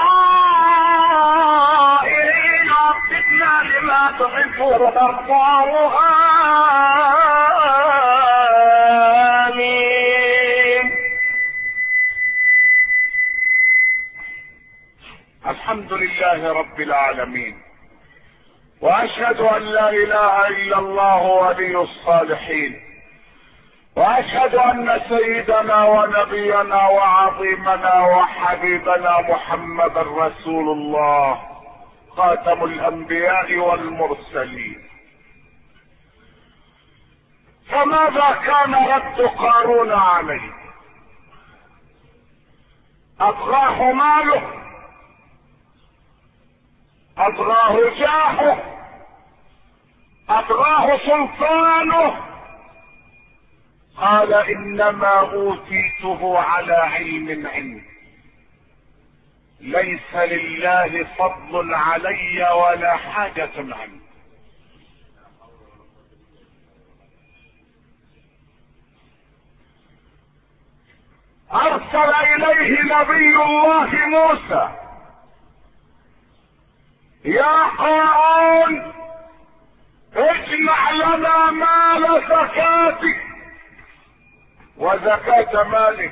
الطائعين وفقنا لما تحب وترضى. آمين. الحمد لله رب العالمين، واشهد ان لا اله الا الله ولي الصالحين، واشهد ان سيدنا ونبينا وعظيمنا وحبيبنا محمد رسول الله خاتم الانبياء والمرسلين. فماذا كان رد قارون عليه؟ اطغاه ماله، اطغاه جاهه، اطغاه سلطانه. قال انما اوتيته على علم عندي، ليس لله فضل علي ولا حاجة عني. ارسل اليه نبي الله موسى: يا قارون اجمع لنا مال زكاتك وزكاة مالك،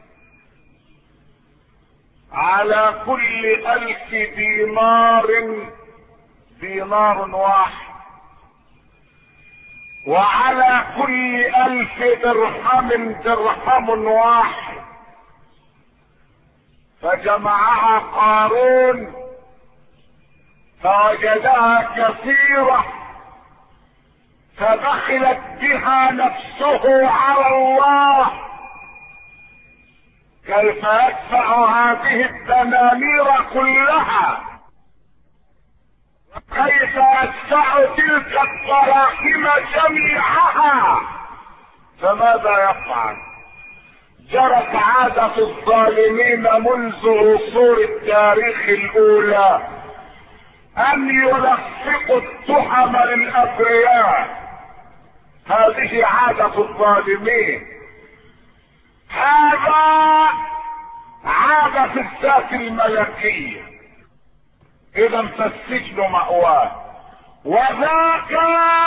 على كل 1000 دينار دينار واحد، وعلى كل 1000 درهم درهم واحد. فجمعها قارون فوجدها كثيرة، فبخلت بها نفسه على الله. كيف يدفع هذه الدنانير كلها؟ كيف يدفع تلك الدراهم جميعها؟ فماذا يفعل؟ جرت عادة الظالمين منذ عصور التاريخ الاولى ان يلصقوا التهم للابرياء. هذه عادة الظالمين، هذا عادة الذات الملكية. اذا فالسجن مأواه. وذاك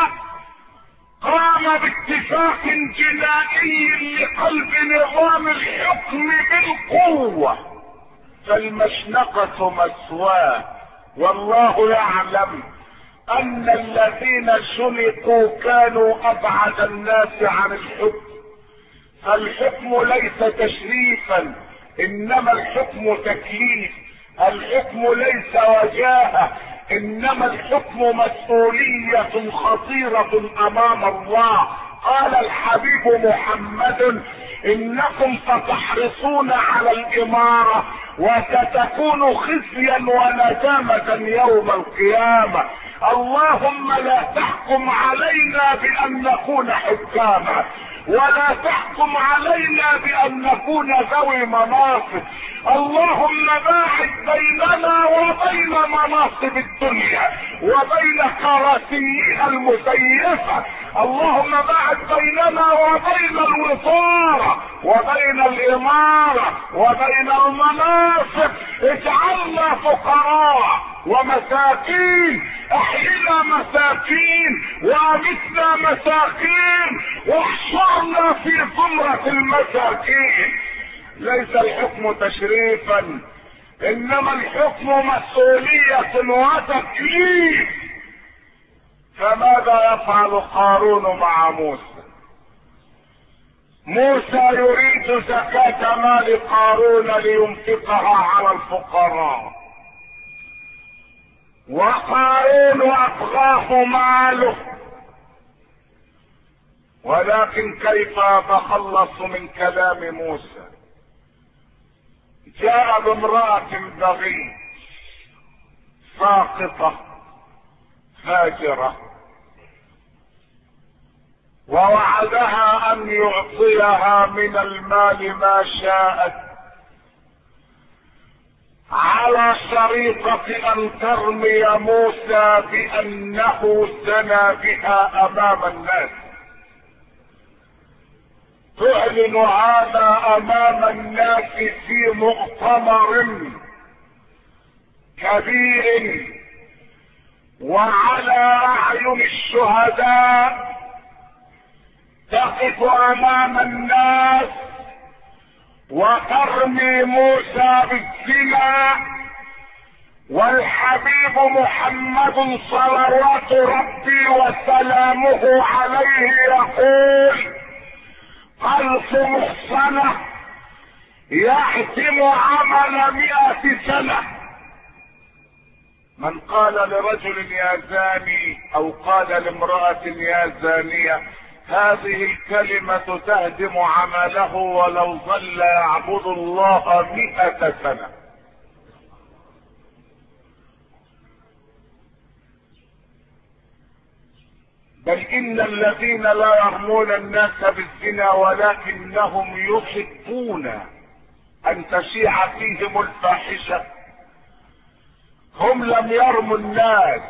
قام باتفاق جنائي لقلب نظام الحكم بالقوة، فالمشنقة مثواه. والله يعلم ان الذين شنقوا كانوا ابعد الناس عن الحكم. فالحكم ليس تشريفا، انما الحكم تكليف. الحكم ليس وجاهة، انما الحكم مسؤولية خطيرة امام الله. قال الحبيب محمد: انكم ستحرصون على الامارة وستكون خزيا وندامة يوم القيامة. اللهم لا تحكم علينا بان نكون حكاما، ولا تحكم علينا بان نكون ذوي مناصب. اللهم باعد بيننا وبين مناصب الدنيا وبين كراسيها المزيفة. اللهم باعد بيننا وبين الوزارة وبين الامارة وبين المناصب. اجعلنا فقراء ومساكين، احينا مساكين وامتنا مساكين، واحشرنا في زمرة المساكين. ليس الحكم تشريفا، انما الحكم مسؤولية وتكليف. فماذا يفعل قارون مع موسى؟ موسى يريد زكاة مال قارون لينفقها على الفقراء، وقارون أطغاه ماله، ولكن كيف يتخلص من كلام موسى؟ جاء بامرأة بغي ساقطة فاجرة، ووعدها ان يعطيها من المال ما شاءت، على شريطة ان ترمي موسى بانه زنى بها امام الناس. تعلن هذا امام الناس في مؤتمر كبير وعلى اعين الشهداء، تقف امام الناس وترمي موسى بالزنا، والحبيب محمد صلوات ربي وسلامه عليه يقول: قذف محصنة يحتم عمل 100 سنة. من قال لرجل يا زاني او قال لامرأة يا زانية، هذه الكلمة تهدم عمله ولو ظل يعبد الله 100 سنة. بل ان الذين لا يرمون الناس بالزنا ولكنهم يحبون ان تشيع فيهم الفاحشة، هم لم يرموا الناس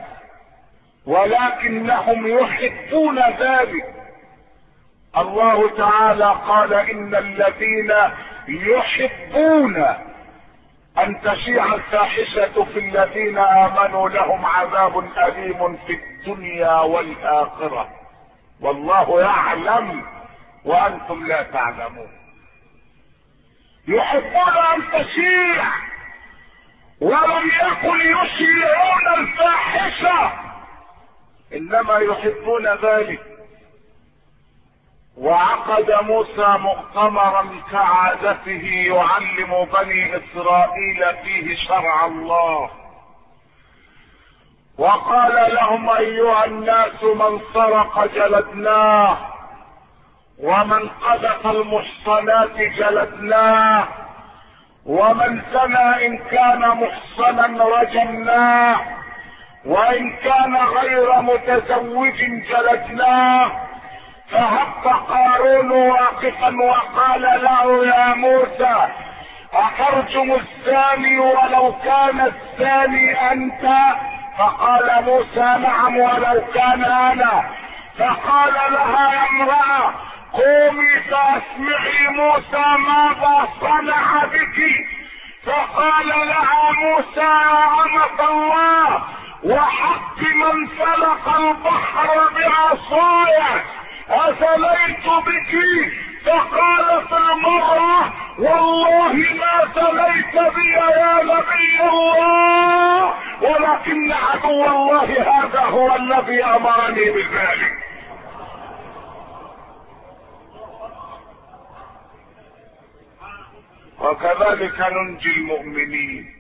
ولكنهم يحبون ذلك. الله تعالى قال: ان الذين يحبون ان تشيع الفاحشة في الذين امنوا لهم عذاب اليم في الدنيا والاخرة، والله يعلم وانتم لا تعلمون. يحبون ان تشيع، ولم يكن يشيعون الفاحشة، انما يحبون ذلك. وعقد موسى مؤتمرا كعادته يعلم بني اسرائيل فيه شرع الله، وقال لهم: ايها الناس، من سرق جلدناه، ومن قذف المحصنات جلدناه، ومن زنى ان كان محصنا رجمناه، وان كان غير متزوج جلدناه. فهب قارون واقفا وقال له: يا موسى، أترجم الزاني ولو كان الزاني أنت؟ فقال موسى: نعم ولو كان أنا. فقال لها: يا امرأة، قومي فاسمعي موسى ماذا صنع بك. فقال لها موسى: يا أمة الله، وحق من سلق البحر بعصاي أزليت بك. فقالت المرأة: والله ما زليت بي يا نبي الله، ولكن عدو الله هذا هو الذي أمرني بذلك. وكذلك ننجي المؤمنين،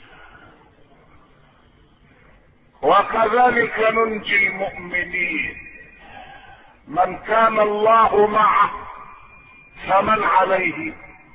وكذلك ننجي المؤمنين. من كان الله معه فمن عليه،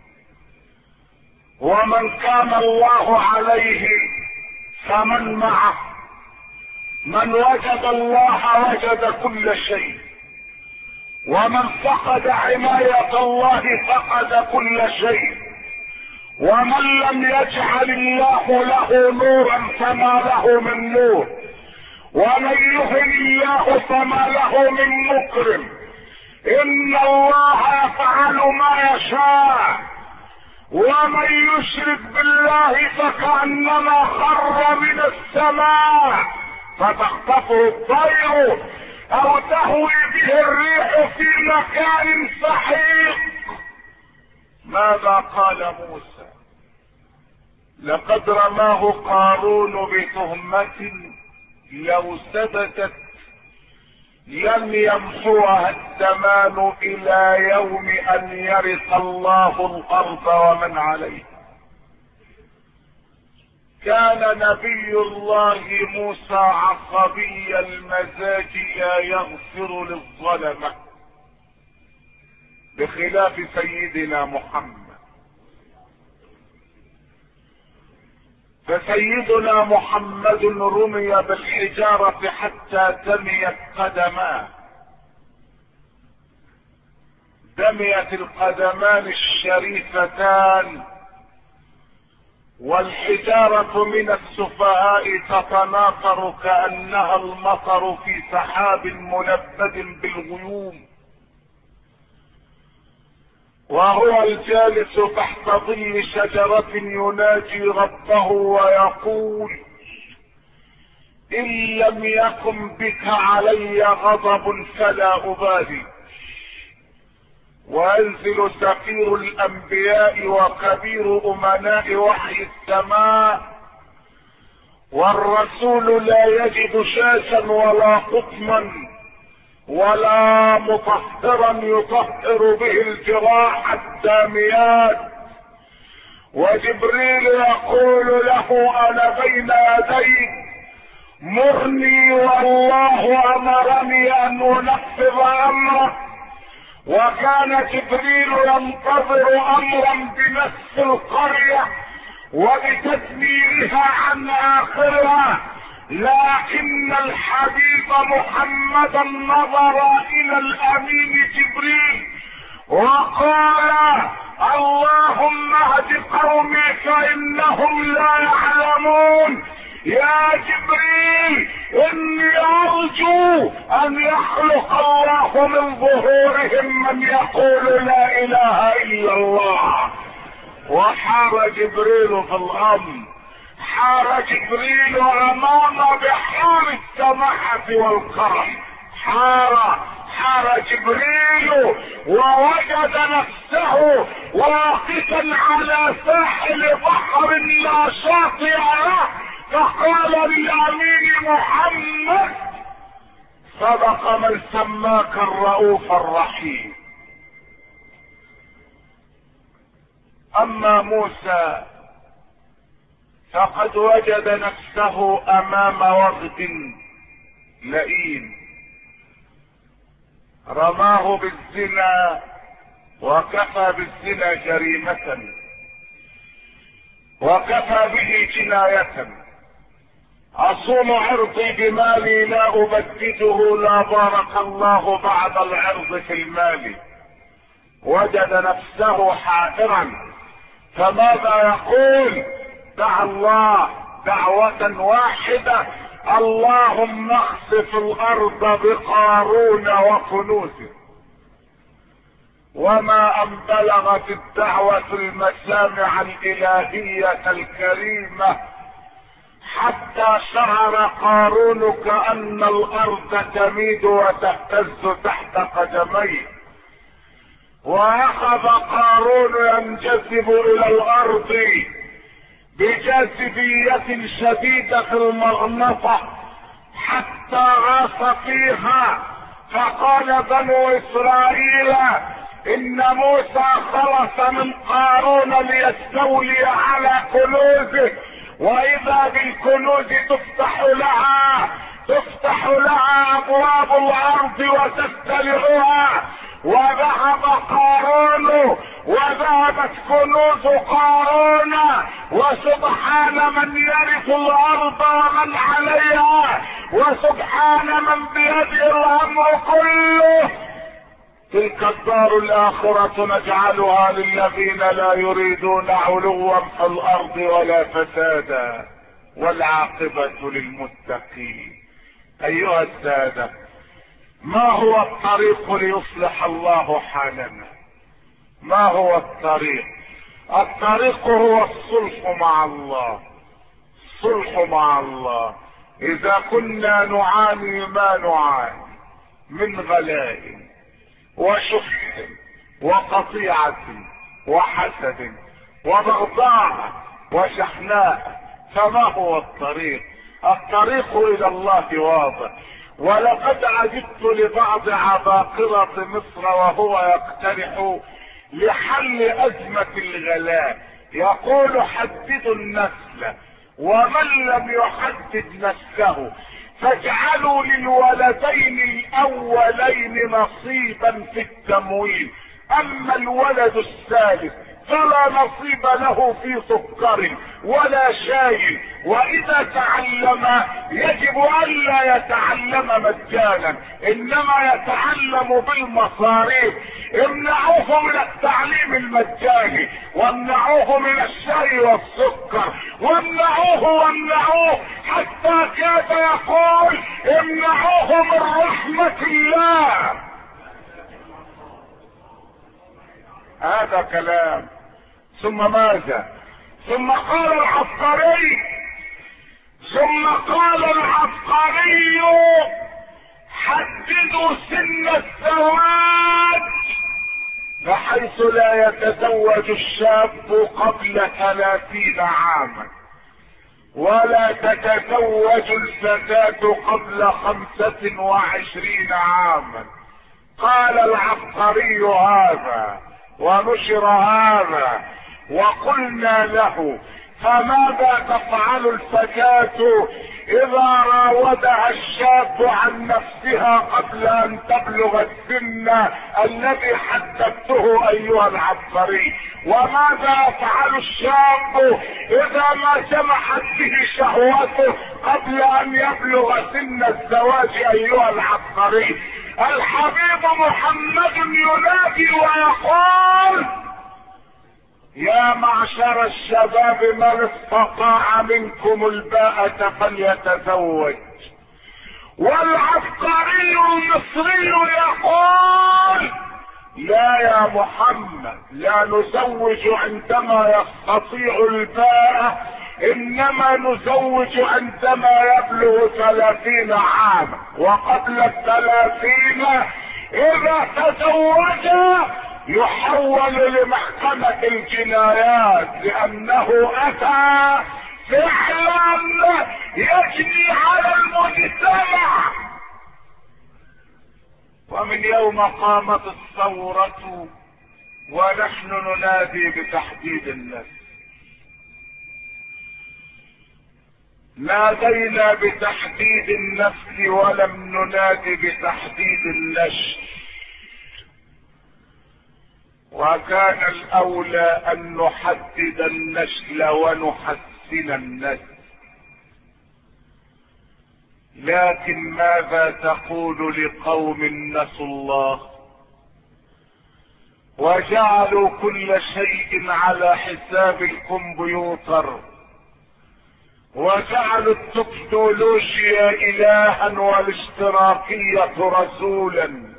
ومن كان الله عليه فمن معه. من وجد الله وجد كل شيء، ومن فقد حماية الله فقد كل شيء. ومن لم يجعل الله له نورا فما له من نور، ومن يهن الله فما له من مكرم. ان الله يفعل ما يشاء. ومن يشرك بالله فكأنما خر من السماء فتخطفه الطير او تهوي به الريح في مكان سحيق. ماذا قال موسى؟ لقد رماه قارون بتهمة لو ثبتت لم يمحوها الزمان الى يوم ان يرث الله الارض ومن عليها. كان نبي الله موسى عصبي المزاج لا يغفر للظلمة، بخلاف سيدنا محمد. فسيدنا محمد رمي بالحجارة حتى دميت قدماه، دميت القدمان الشريفتان، والحجارة من السفهاء تتناثر كأنها المطر في سحاب منبد بالغيوم، وهو الجالس تحت ظل شجرة يناجي ربه ويقول: إن لم يكن بك علي غضب فلا أبالي. وينزل سفير الأنبياء وكبير أمناء وحي السماء، والرسول لا يجد شاشا ولا قطما ولا مطهرا يطهر به الجراح الداميات، وجبريل يقول له: أنا بين يديك، مرني والله أمرني أن أنفذ أمرك. وكان جبريل ينتظر أمرا بنفس القرية وبتدميرها عن آخرها، لكن الحبيب محمدا نظر إلى الأمين جبريل وقال: اللهم اهد قومي فإنهم لا يعلمون. يا جبريل، إني أرجو أن يخلق الله من ظهورهم من يقول لا إله إلا الله. وحار جبريل في الأمر، حار جبريل أمام بحار السماحة والكرم، حار جبريل ووجد نفسه واقفا على ساحل بحر لا شاطئ له، فقال للأمين محمد: صدق من سماك الرؤوف الرحيم. أما موسى فقد وجد نفسه أمام وغد لئيم رماه بالزنا، وكفى بالزنا جريمة، وكفى به جناية. أصون عرضي بمالي لا أبدده، لا بارك الله بعد العرض في المال. وجد نفسه حائرا، فماذا يقول؟ دعا الله دعوة واحدة: اللهم اخسف الأرض بقارون وكنوزه. وما أن بلغت الدعوة المسامع الإلهية الكريمة حتى شعر قارون كأن الأرض تميد وتهتز تحت قدميه، وأخذ قارون ينجذب إلى الأرض بجاذبية شديدة المغنطة حتى غاص فيها. فقال بنو إسرائيل: إن موسى خلص من قارون ليستولي على كنوزه، وإذا بالكنوز تفتح لها أبواب الأرض وتستلعها. وذهب قارون وذهبت كنوز قارون، وسبحان من يرث الأرض ومن عليها، وسبحان من بيده الأمر كله. تلك الدار الآخرة نجعلها للذين لا يريدون علوا في الأرض ولا فسادا، والعاقبة للمتقين. أيها السادة، ما هو الطريق ليصلح الله حالنا؟ ما هو الطريق؟ الطريق هو الصلح مع الله، الصلح مع الله. إذا كنا نعاني ما نعاني من غلاء وشح وقطيعة وحسد وبغضاء وشحناء، فما هو الطريق؟ الطريق إلى الله واضح. ولقد عجبت لبعض عباقرة مصر وهو يقترح لحل أزمة الغلاء، يقول: حددوا النسل ومن لم يحدد نفسه فاجعلوا للولدين الاولين نصيبا في التمويل، اما الولد الثالث فلا نصيب له في سكر ولا شاي، واذا تعلم يجب الا يتعلم مجانا انما يتعلم بالمصاريف. امنعوه من التعليم المجاني، وامنعوه من الشاي والسكر، وامنعوه حتى كاد يقول امنعوه من رحمة الله. هذا كلام. ثم ماذا؟ ثم قال العبقري حددوا سن الزواج بحيث لا يتزوج الشاب قبل 30 عاما، ولا تتزوج الفتاة قبل 25 عاما. قال العبقري هذا ونشر هذا، وقلنا له فماذا تفعل الفتاة اذا راودها الشاب عن نفسها قبل ان تبلغ السن الذي حددته ايها العبقري؟ وماذا يفعل الشاب اذا ما سمحت به شهوته قبل ان يبلغ سن الزواج ايها العبقري؟ الحبيب محمد ينادي ويقول يا معشر الشباب من استطاع منكم الباءة فليتزوج. والعبقري المصري يقول لا يا محمد، لا نزوج عندما يستطيع الباءة، انما نزوج عندما يبلغ 30 عاما، وقبل 30 اذا تزوج يحول لمحكمة الجنايات، لانه اتى فعلا يجني على المجتمع. ومن يوم قامت الثورة ونحن ننادي بتحديد النسل. نادينا بتحديد النسل ولم ننادي بتحديد النشء، وكان الاولى ان نحدد النسل ونحسن النسل. لكن ماذا تقول لقوم نسوا الله وجعلوا كل شيء على حساب الكمبيوتر، وجعلوا التكنولوجيا الها والاشتراكية رسولا،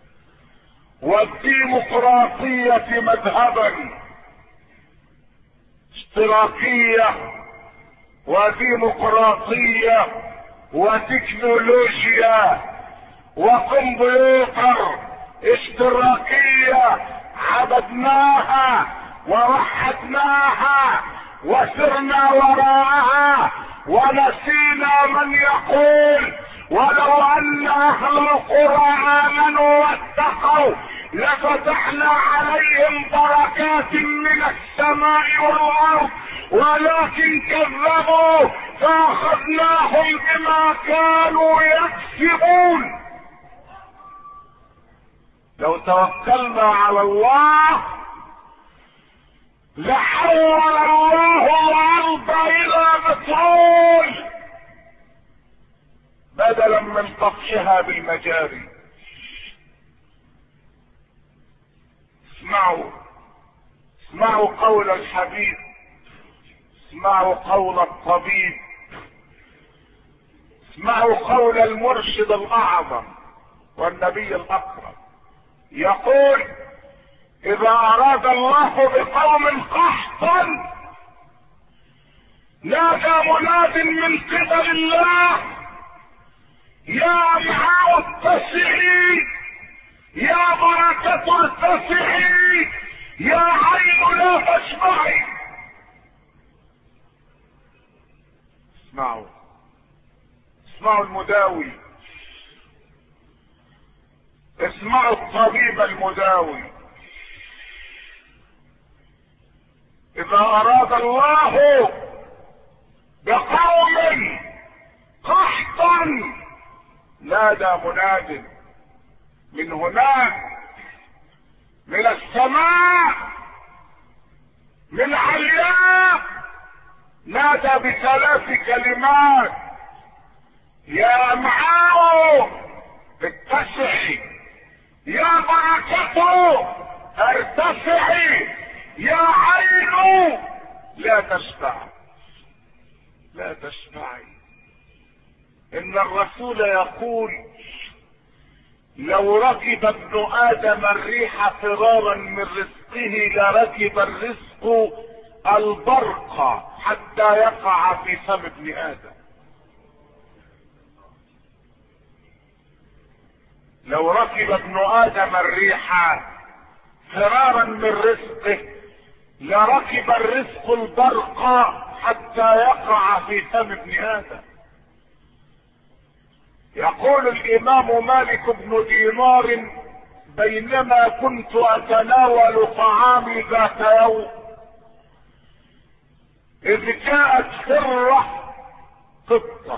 والديمقراطية مذهبا. اشتراكية وديمقراطية وتكنولوجيا وكمبيوتر. اشتراكية عبدناها ووحدناها وسرنا وراءها ونسينا من يقول ولو ان اهل القرى امنوا واتقوا لفتحنا عليهم بركات من السماء والارض، ولكن كذبوا فاخذناهم بما كانوا يكسبون. لو توكلنا على الله لحول الله الارض الى بترول بدلا من طفشها بالمجاري. اسمعوا قول الحبيب، اسمعوا قول الطبيب، اسمعوا قول المرشد الاعظم والنبي الاكرم. يقول اذا اراد الله بقوم قحطا نادى مناد من قبل الله يا امعاء اتسعي، يا بركة ارتفعي، يا عين لا تشبعي. اسمعوا المداوي، اسمعوا الطبيب المداوي. اذا اراد الله بقوم قحطا نادى مناد من هناك من السماء من علياء، نادى بثلاث كلمات: يا امعاء اتسعي، يا بركته ارتفعي، يا عين لا تشبعي لا تشبعي. ان الرسول يقول: لو ركب ابن ادم الريح فرارا من رزقه لركب الرزق البرق حتى يقع في فم ابن ادم. لو ركب ابن ادم الريح فرارا من رزقه لركب الرزق البرق حتى يقع في فم ابن ادم. يقول الامام مالك بن دينار: بينما كنت اتناول طعامي ذات يوم اذ جاءت سرة قطة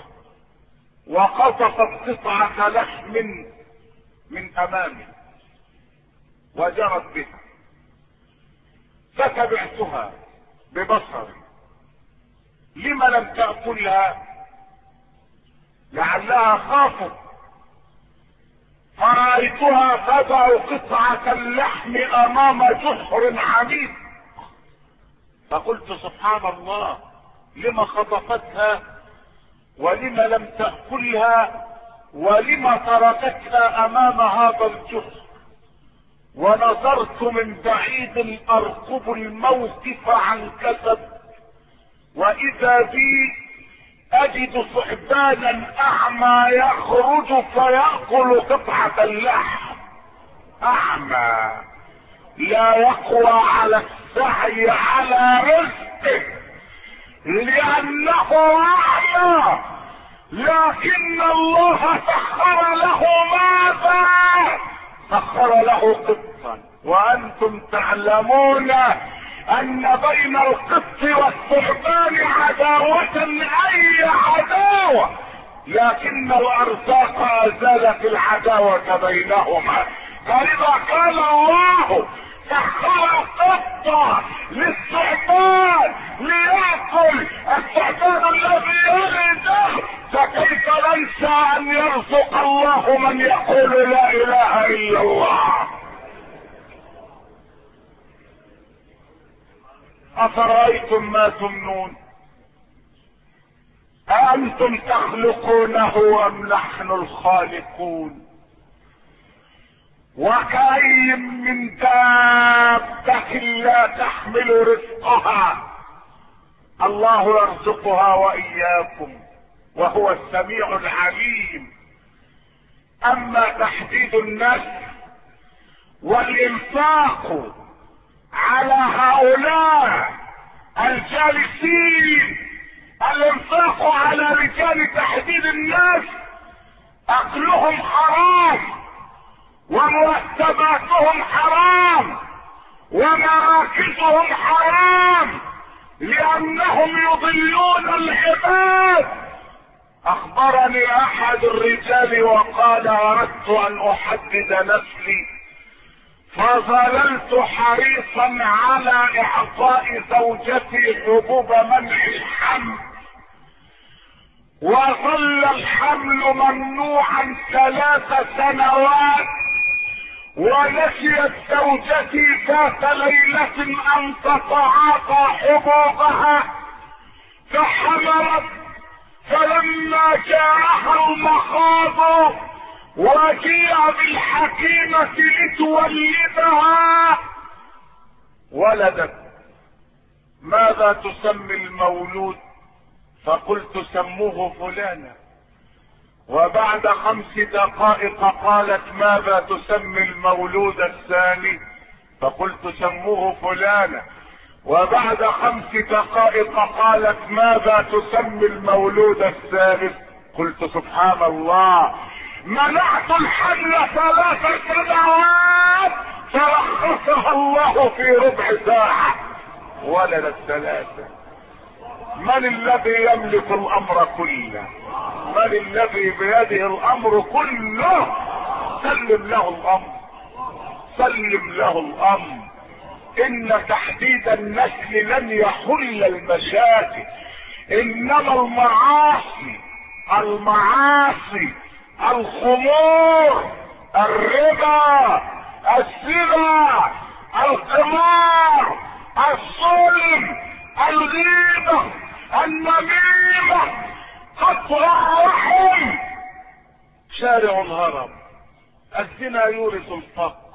وقطفت قطعة لحم من امامي وجرت بها، فتبعتها ببصري: لم لم تأكلها؟ لعلها خافت. فرأيتها تضع قطعة اللحم امام جحر عميق، فقلت: سبحان الله، لم خطفتها ولم لم تأكلها ولم تركتها امام هذا الجحر؟ ونظرت من بعيد ارقب الموقف عن كسب، واذا بي اجد ثعبانا اعمى يخرج فيأكل قطعة اللحم. اعمى لا يقوى على السعي على رزقه لانه اعمى، لكن الله سخر له ماذا؟ سخر له قطا. وانتم تعلمون ان بين القط والثعبان عداوة، اي عداوة، لكن الارزاق ازالت العداوة بينهما. فاذا قال الله سخر القط للثعبان ليأكل الثعبان الذي يرده، فكيف ننسى ان يرزق الله من يقول لا اله الا الله؟ افرأيتم ما تمنون أأنتم تخلقونه ام نحن الخالقون؟ وكأي من دابة لا تحمل رزقها الله يرزقها وإياكم وهو السميع العليم. اما تحديد النفس والانفاق على هؤلاء الجالسين، الانفاق على رجال تحديد الناس، اكلهم حرام ومرتباتهم حرام ومراكزهم حرام، لانهم يضلون العباد. اخبرني احد الرجال وقال: اردت ان احدد نفسي فظللت حريصا على اعطاء زوجتي حبوب منع الحمل، وظل الحمل ممنوعا 3 سنوات، ونسيت زوجتي ذات ليلة ان تتعاطى حبوبها فحملت. فلما جاءها المخاض وجيء بالحكيمة لتولدها ولدت. ماذا تسمي المولود؟ فقلت: سموه فلانا. وبعد 5 دقائق قالت: ماذا تسمي المولود الثاني؟ فقلت: سموه فلانا. وبعد 5 دقائق قالت: ماذا تسمي المولود الثالث؟ قلت: سبحان الله، منعت الحمل 3 سنوات فرخصها الله في ربع ساعة، ولدت 3. من الذي يملك الامر كله؟ من الذي بيده الامر كله؟ سلم له الامر، سلم له الامر. ان تحديد النسل لن يحل المشاكل، انما المعاصي الخمور، الربا، الزنا، القمار، الظلم، الغيبة، النميمة، قطع الرحم، شارع الهرم. الزنا يورث الفقر،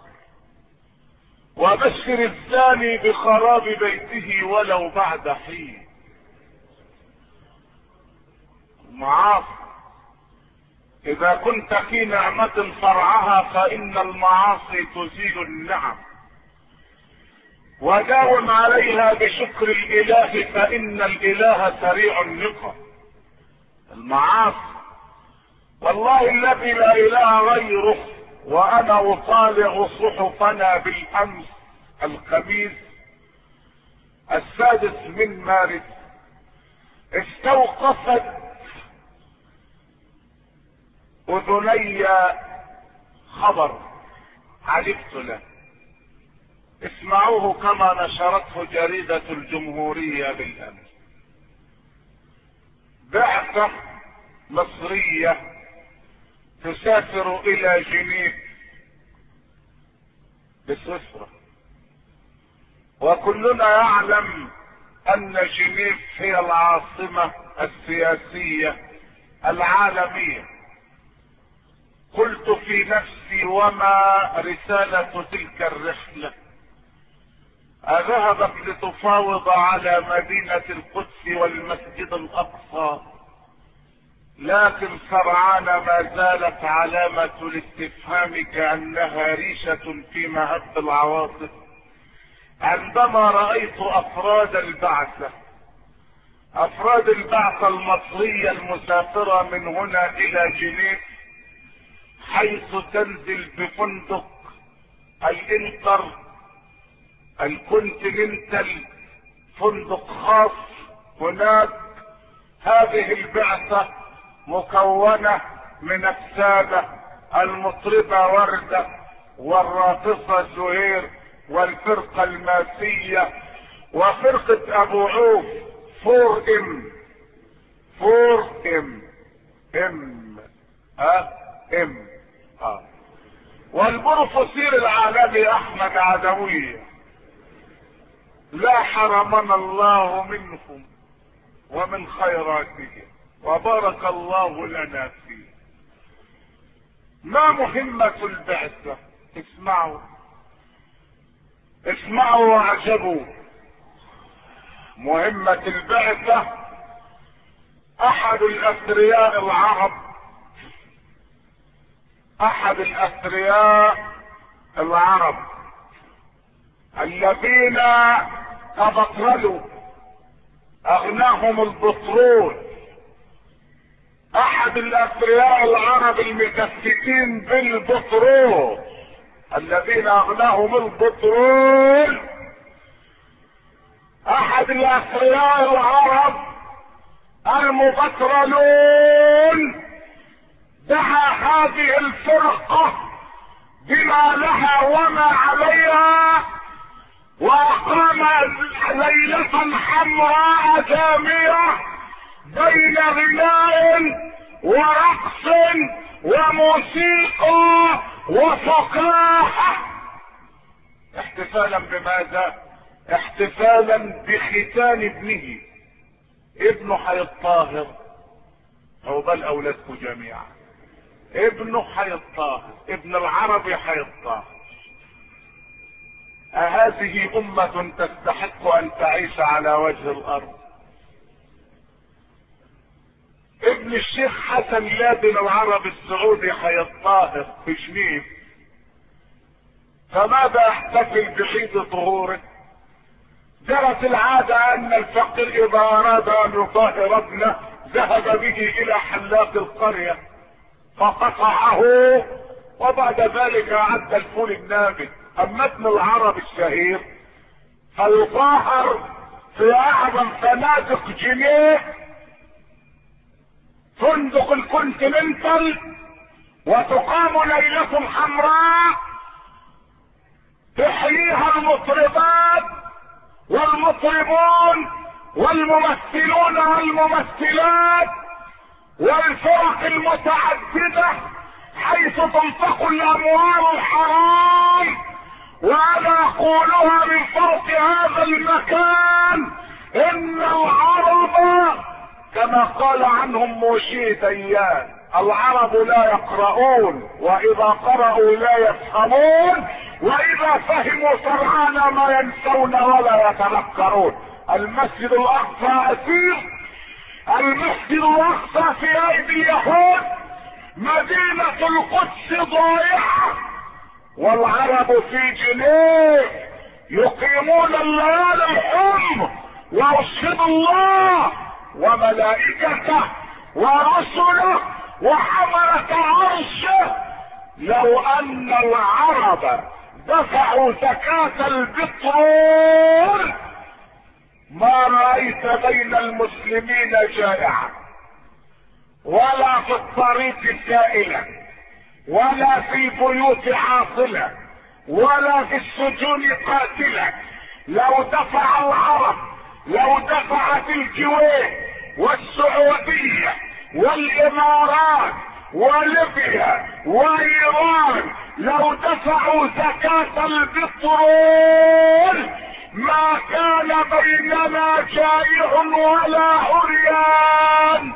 وبشر الزاني بخراب بيته ولو بعد حين. المعاصي اذا كنت في نعمة فرعها فان المعاصي تزيل النعم، وداوم عليها بشكر الاله فان الاله سريع النقم. المعاصي والله الذي لا اله غيره، وانا اطالع صحفنا بالامس الخميس 6 مارس استوقفت اذني خبر عجبت له. اسمعوه كما نشرته جريدة الجمهورية بالامس. بعثة مصرية تسافر الى جنيف بسويسرا، وكلنا يعلم ان جنيف هي العاصمة السياسية العالمية. قلت في نفسي وما رسالة تلك الرحلة؟ أذهبت لتفاوض على مدينة القدس والمسجد الأقصى، لكن سرعان ما زالت علامة الاستفهام كأنها ريشة في مهب العواصف عندما رأيت أفراد البعثة المصرية المسافرة من هنا إلى جنيف، حيث تنزل بفندق الانتر الكونتيننتال، فندق خاص هناك. هذه البعثة مكونة من السادة المطربة وردة والراقصة زهير والفرقة الماسية وفرقة ابو عوف 4M والبروفيسور العالمي احمد عدوية. لا حرمنا الله منهم ومن خيراتهم وبارك الله لنا فيه. ما مهمة البعثة؟ اسمعوا واعجبوا. مهمة البعثة احد الاثرياء العرب الذين تبطلوا اغناهم البترول، احد الاثرياء العرب المتفتين بالبترول الذين اغناهم البترول، احد الاثرياء العرب المبترلون دعا هذه الفرقة بما لها وما عليها، واقام ليلة حمراء جامية بين غناء ورقص وموسيقى وفقاهة. احتفالا بماذا؟ احتفالا بختان ابنه هيتطهر. عقبال اولادكم جميعا، ابنه هيتطهر، ابن العربي هيتطهر. أهذه أمة تستحق أن تعيش على وجه الأرض؟ ابن الشيخ حسن لادن العربي السعودي هيتطهر في جنيف، فماذا يحتفل بعيد طهوره؟ جرت العادة أن الفقير إذا أراد أن يطهر ابنه ذهب به إلى حلاق القرية فقطعه، وبعد ذلك أعد الفول النابت. اما ابن العرب الشهير فيطهر في اعظم فنادق جنيف، فندق الكونتيننتال، وتقام ليلة حمراء تحييها المطربات والمطربون والممثلون والممثلات والفرق المتعددة، حيث تنفق الاموال الحرام. وانا اقولها من فوق هذا المكان، ان العرب كما قال عنهم موشي ديان: العرب لا يقرؤون، واذا قرأوا لا يفهمون، واذا فهموا سرعان ما ينسون ولا يتذكرون. المسجد الاقصى اسير، المسجد الاقصى في ايدي اليهود، مدينة القدس ضائعة، والعرب في جنيف يقيمون الليالي الحمر، وارشد الله وملائكته ورسله وحملة عرشه. لو ان العرب دفعوا زكاة البترول ما رأيت بين المسلمين جائعة، ولا في الطريق سائلة، ولا في البيوت عاصلة، ولا في السجون قاتلة. لو دفع العرب، لو دفعت الكويت والسعودية والامارات وليبيا وايران، لو دفعوا زكاة البترول ما كان بيننا جائع ولا عريان.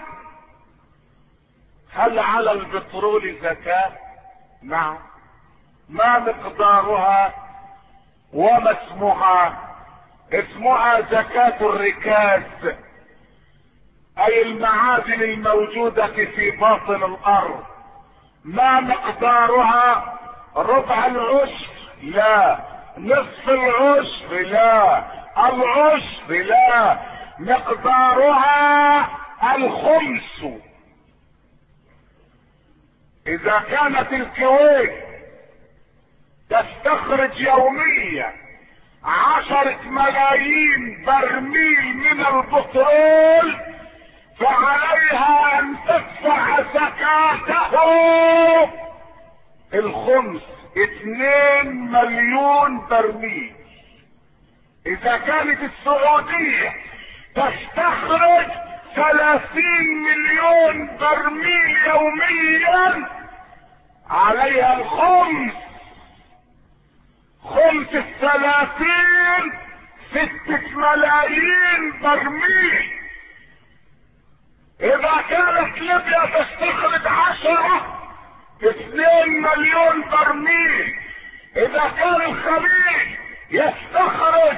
هل على البترول زكاة؟ نعم. ما مقدارها وما اسمها؟ اسمها زكاة الركاز، اي المعادن الموجودة في باطن الارض. ما مقدارها؟ ربع العشر؟ لا. نصف العشر؟ لا. العشر؟ لا. مقدارها الخمس. اذا كانت الكويت تستخرج يوميا 10 ملايين برميل من البترول، فعليها ان تدفع زكاته الخمس، 2 مليون برميل. اذا كانت السعودية تستخرج 30 مليون برميل يوميا، عليها الخمس. خمس 30 6 ملايين برميل. اذا كانت ليبيا تستخرج 10 2 مليون برميل. اذا كان الخليج يستخرج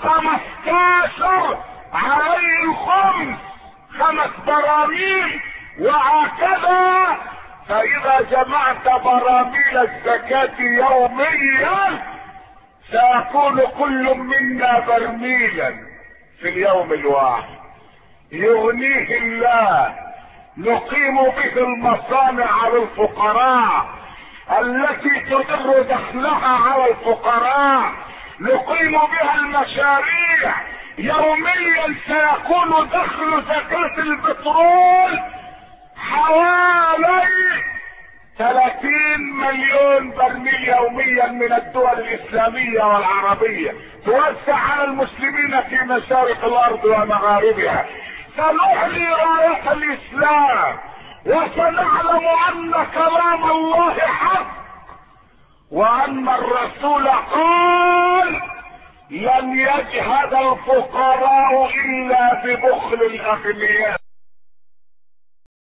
15 عليه الخمس 5 براميل، وهكذا. فاذا جمعت براميل الزكاة يوميا سيكون كل منا برميلا في اليوم الواحد، يغنيه الله. نقيم به المصانع للفقراء التي تدر دخلها على الفقراء، نقيم بها المشاريع. يوميا سيكون دخل زكاة البترول حوالي 30 مليون برميل يوميا من الدول الاسلامية والعربية، توزع على المسلمين في مشارق الارض ومغاربها. سنعلي راية الاسلام، وسنعلم ان كلام الله حق، وان الرسول قال: لن يجهد الفقراء الا ببخل الاغنياء.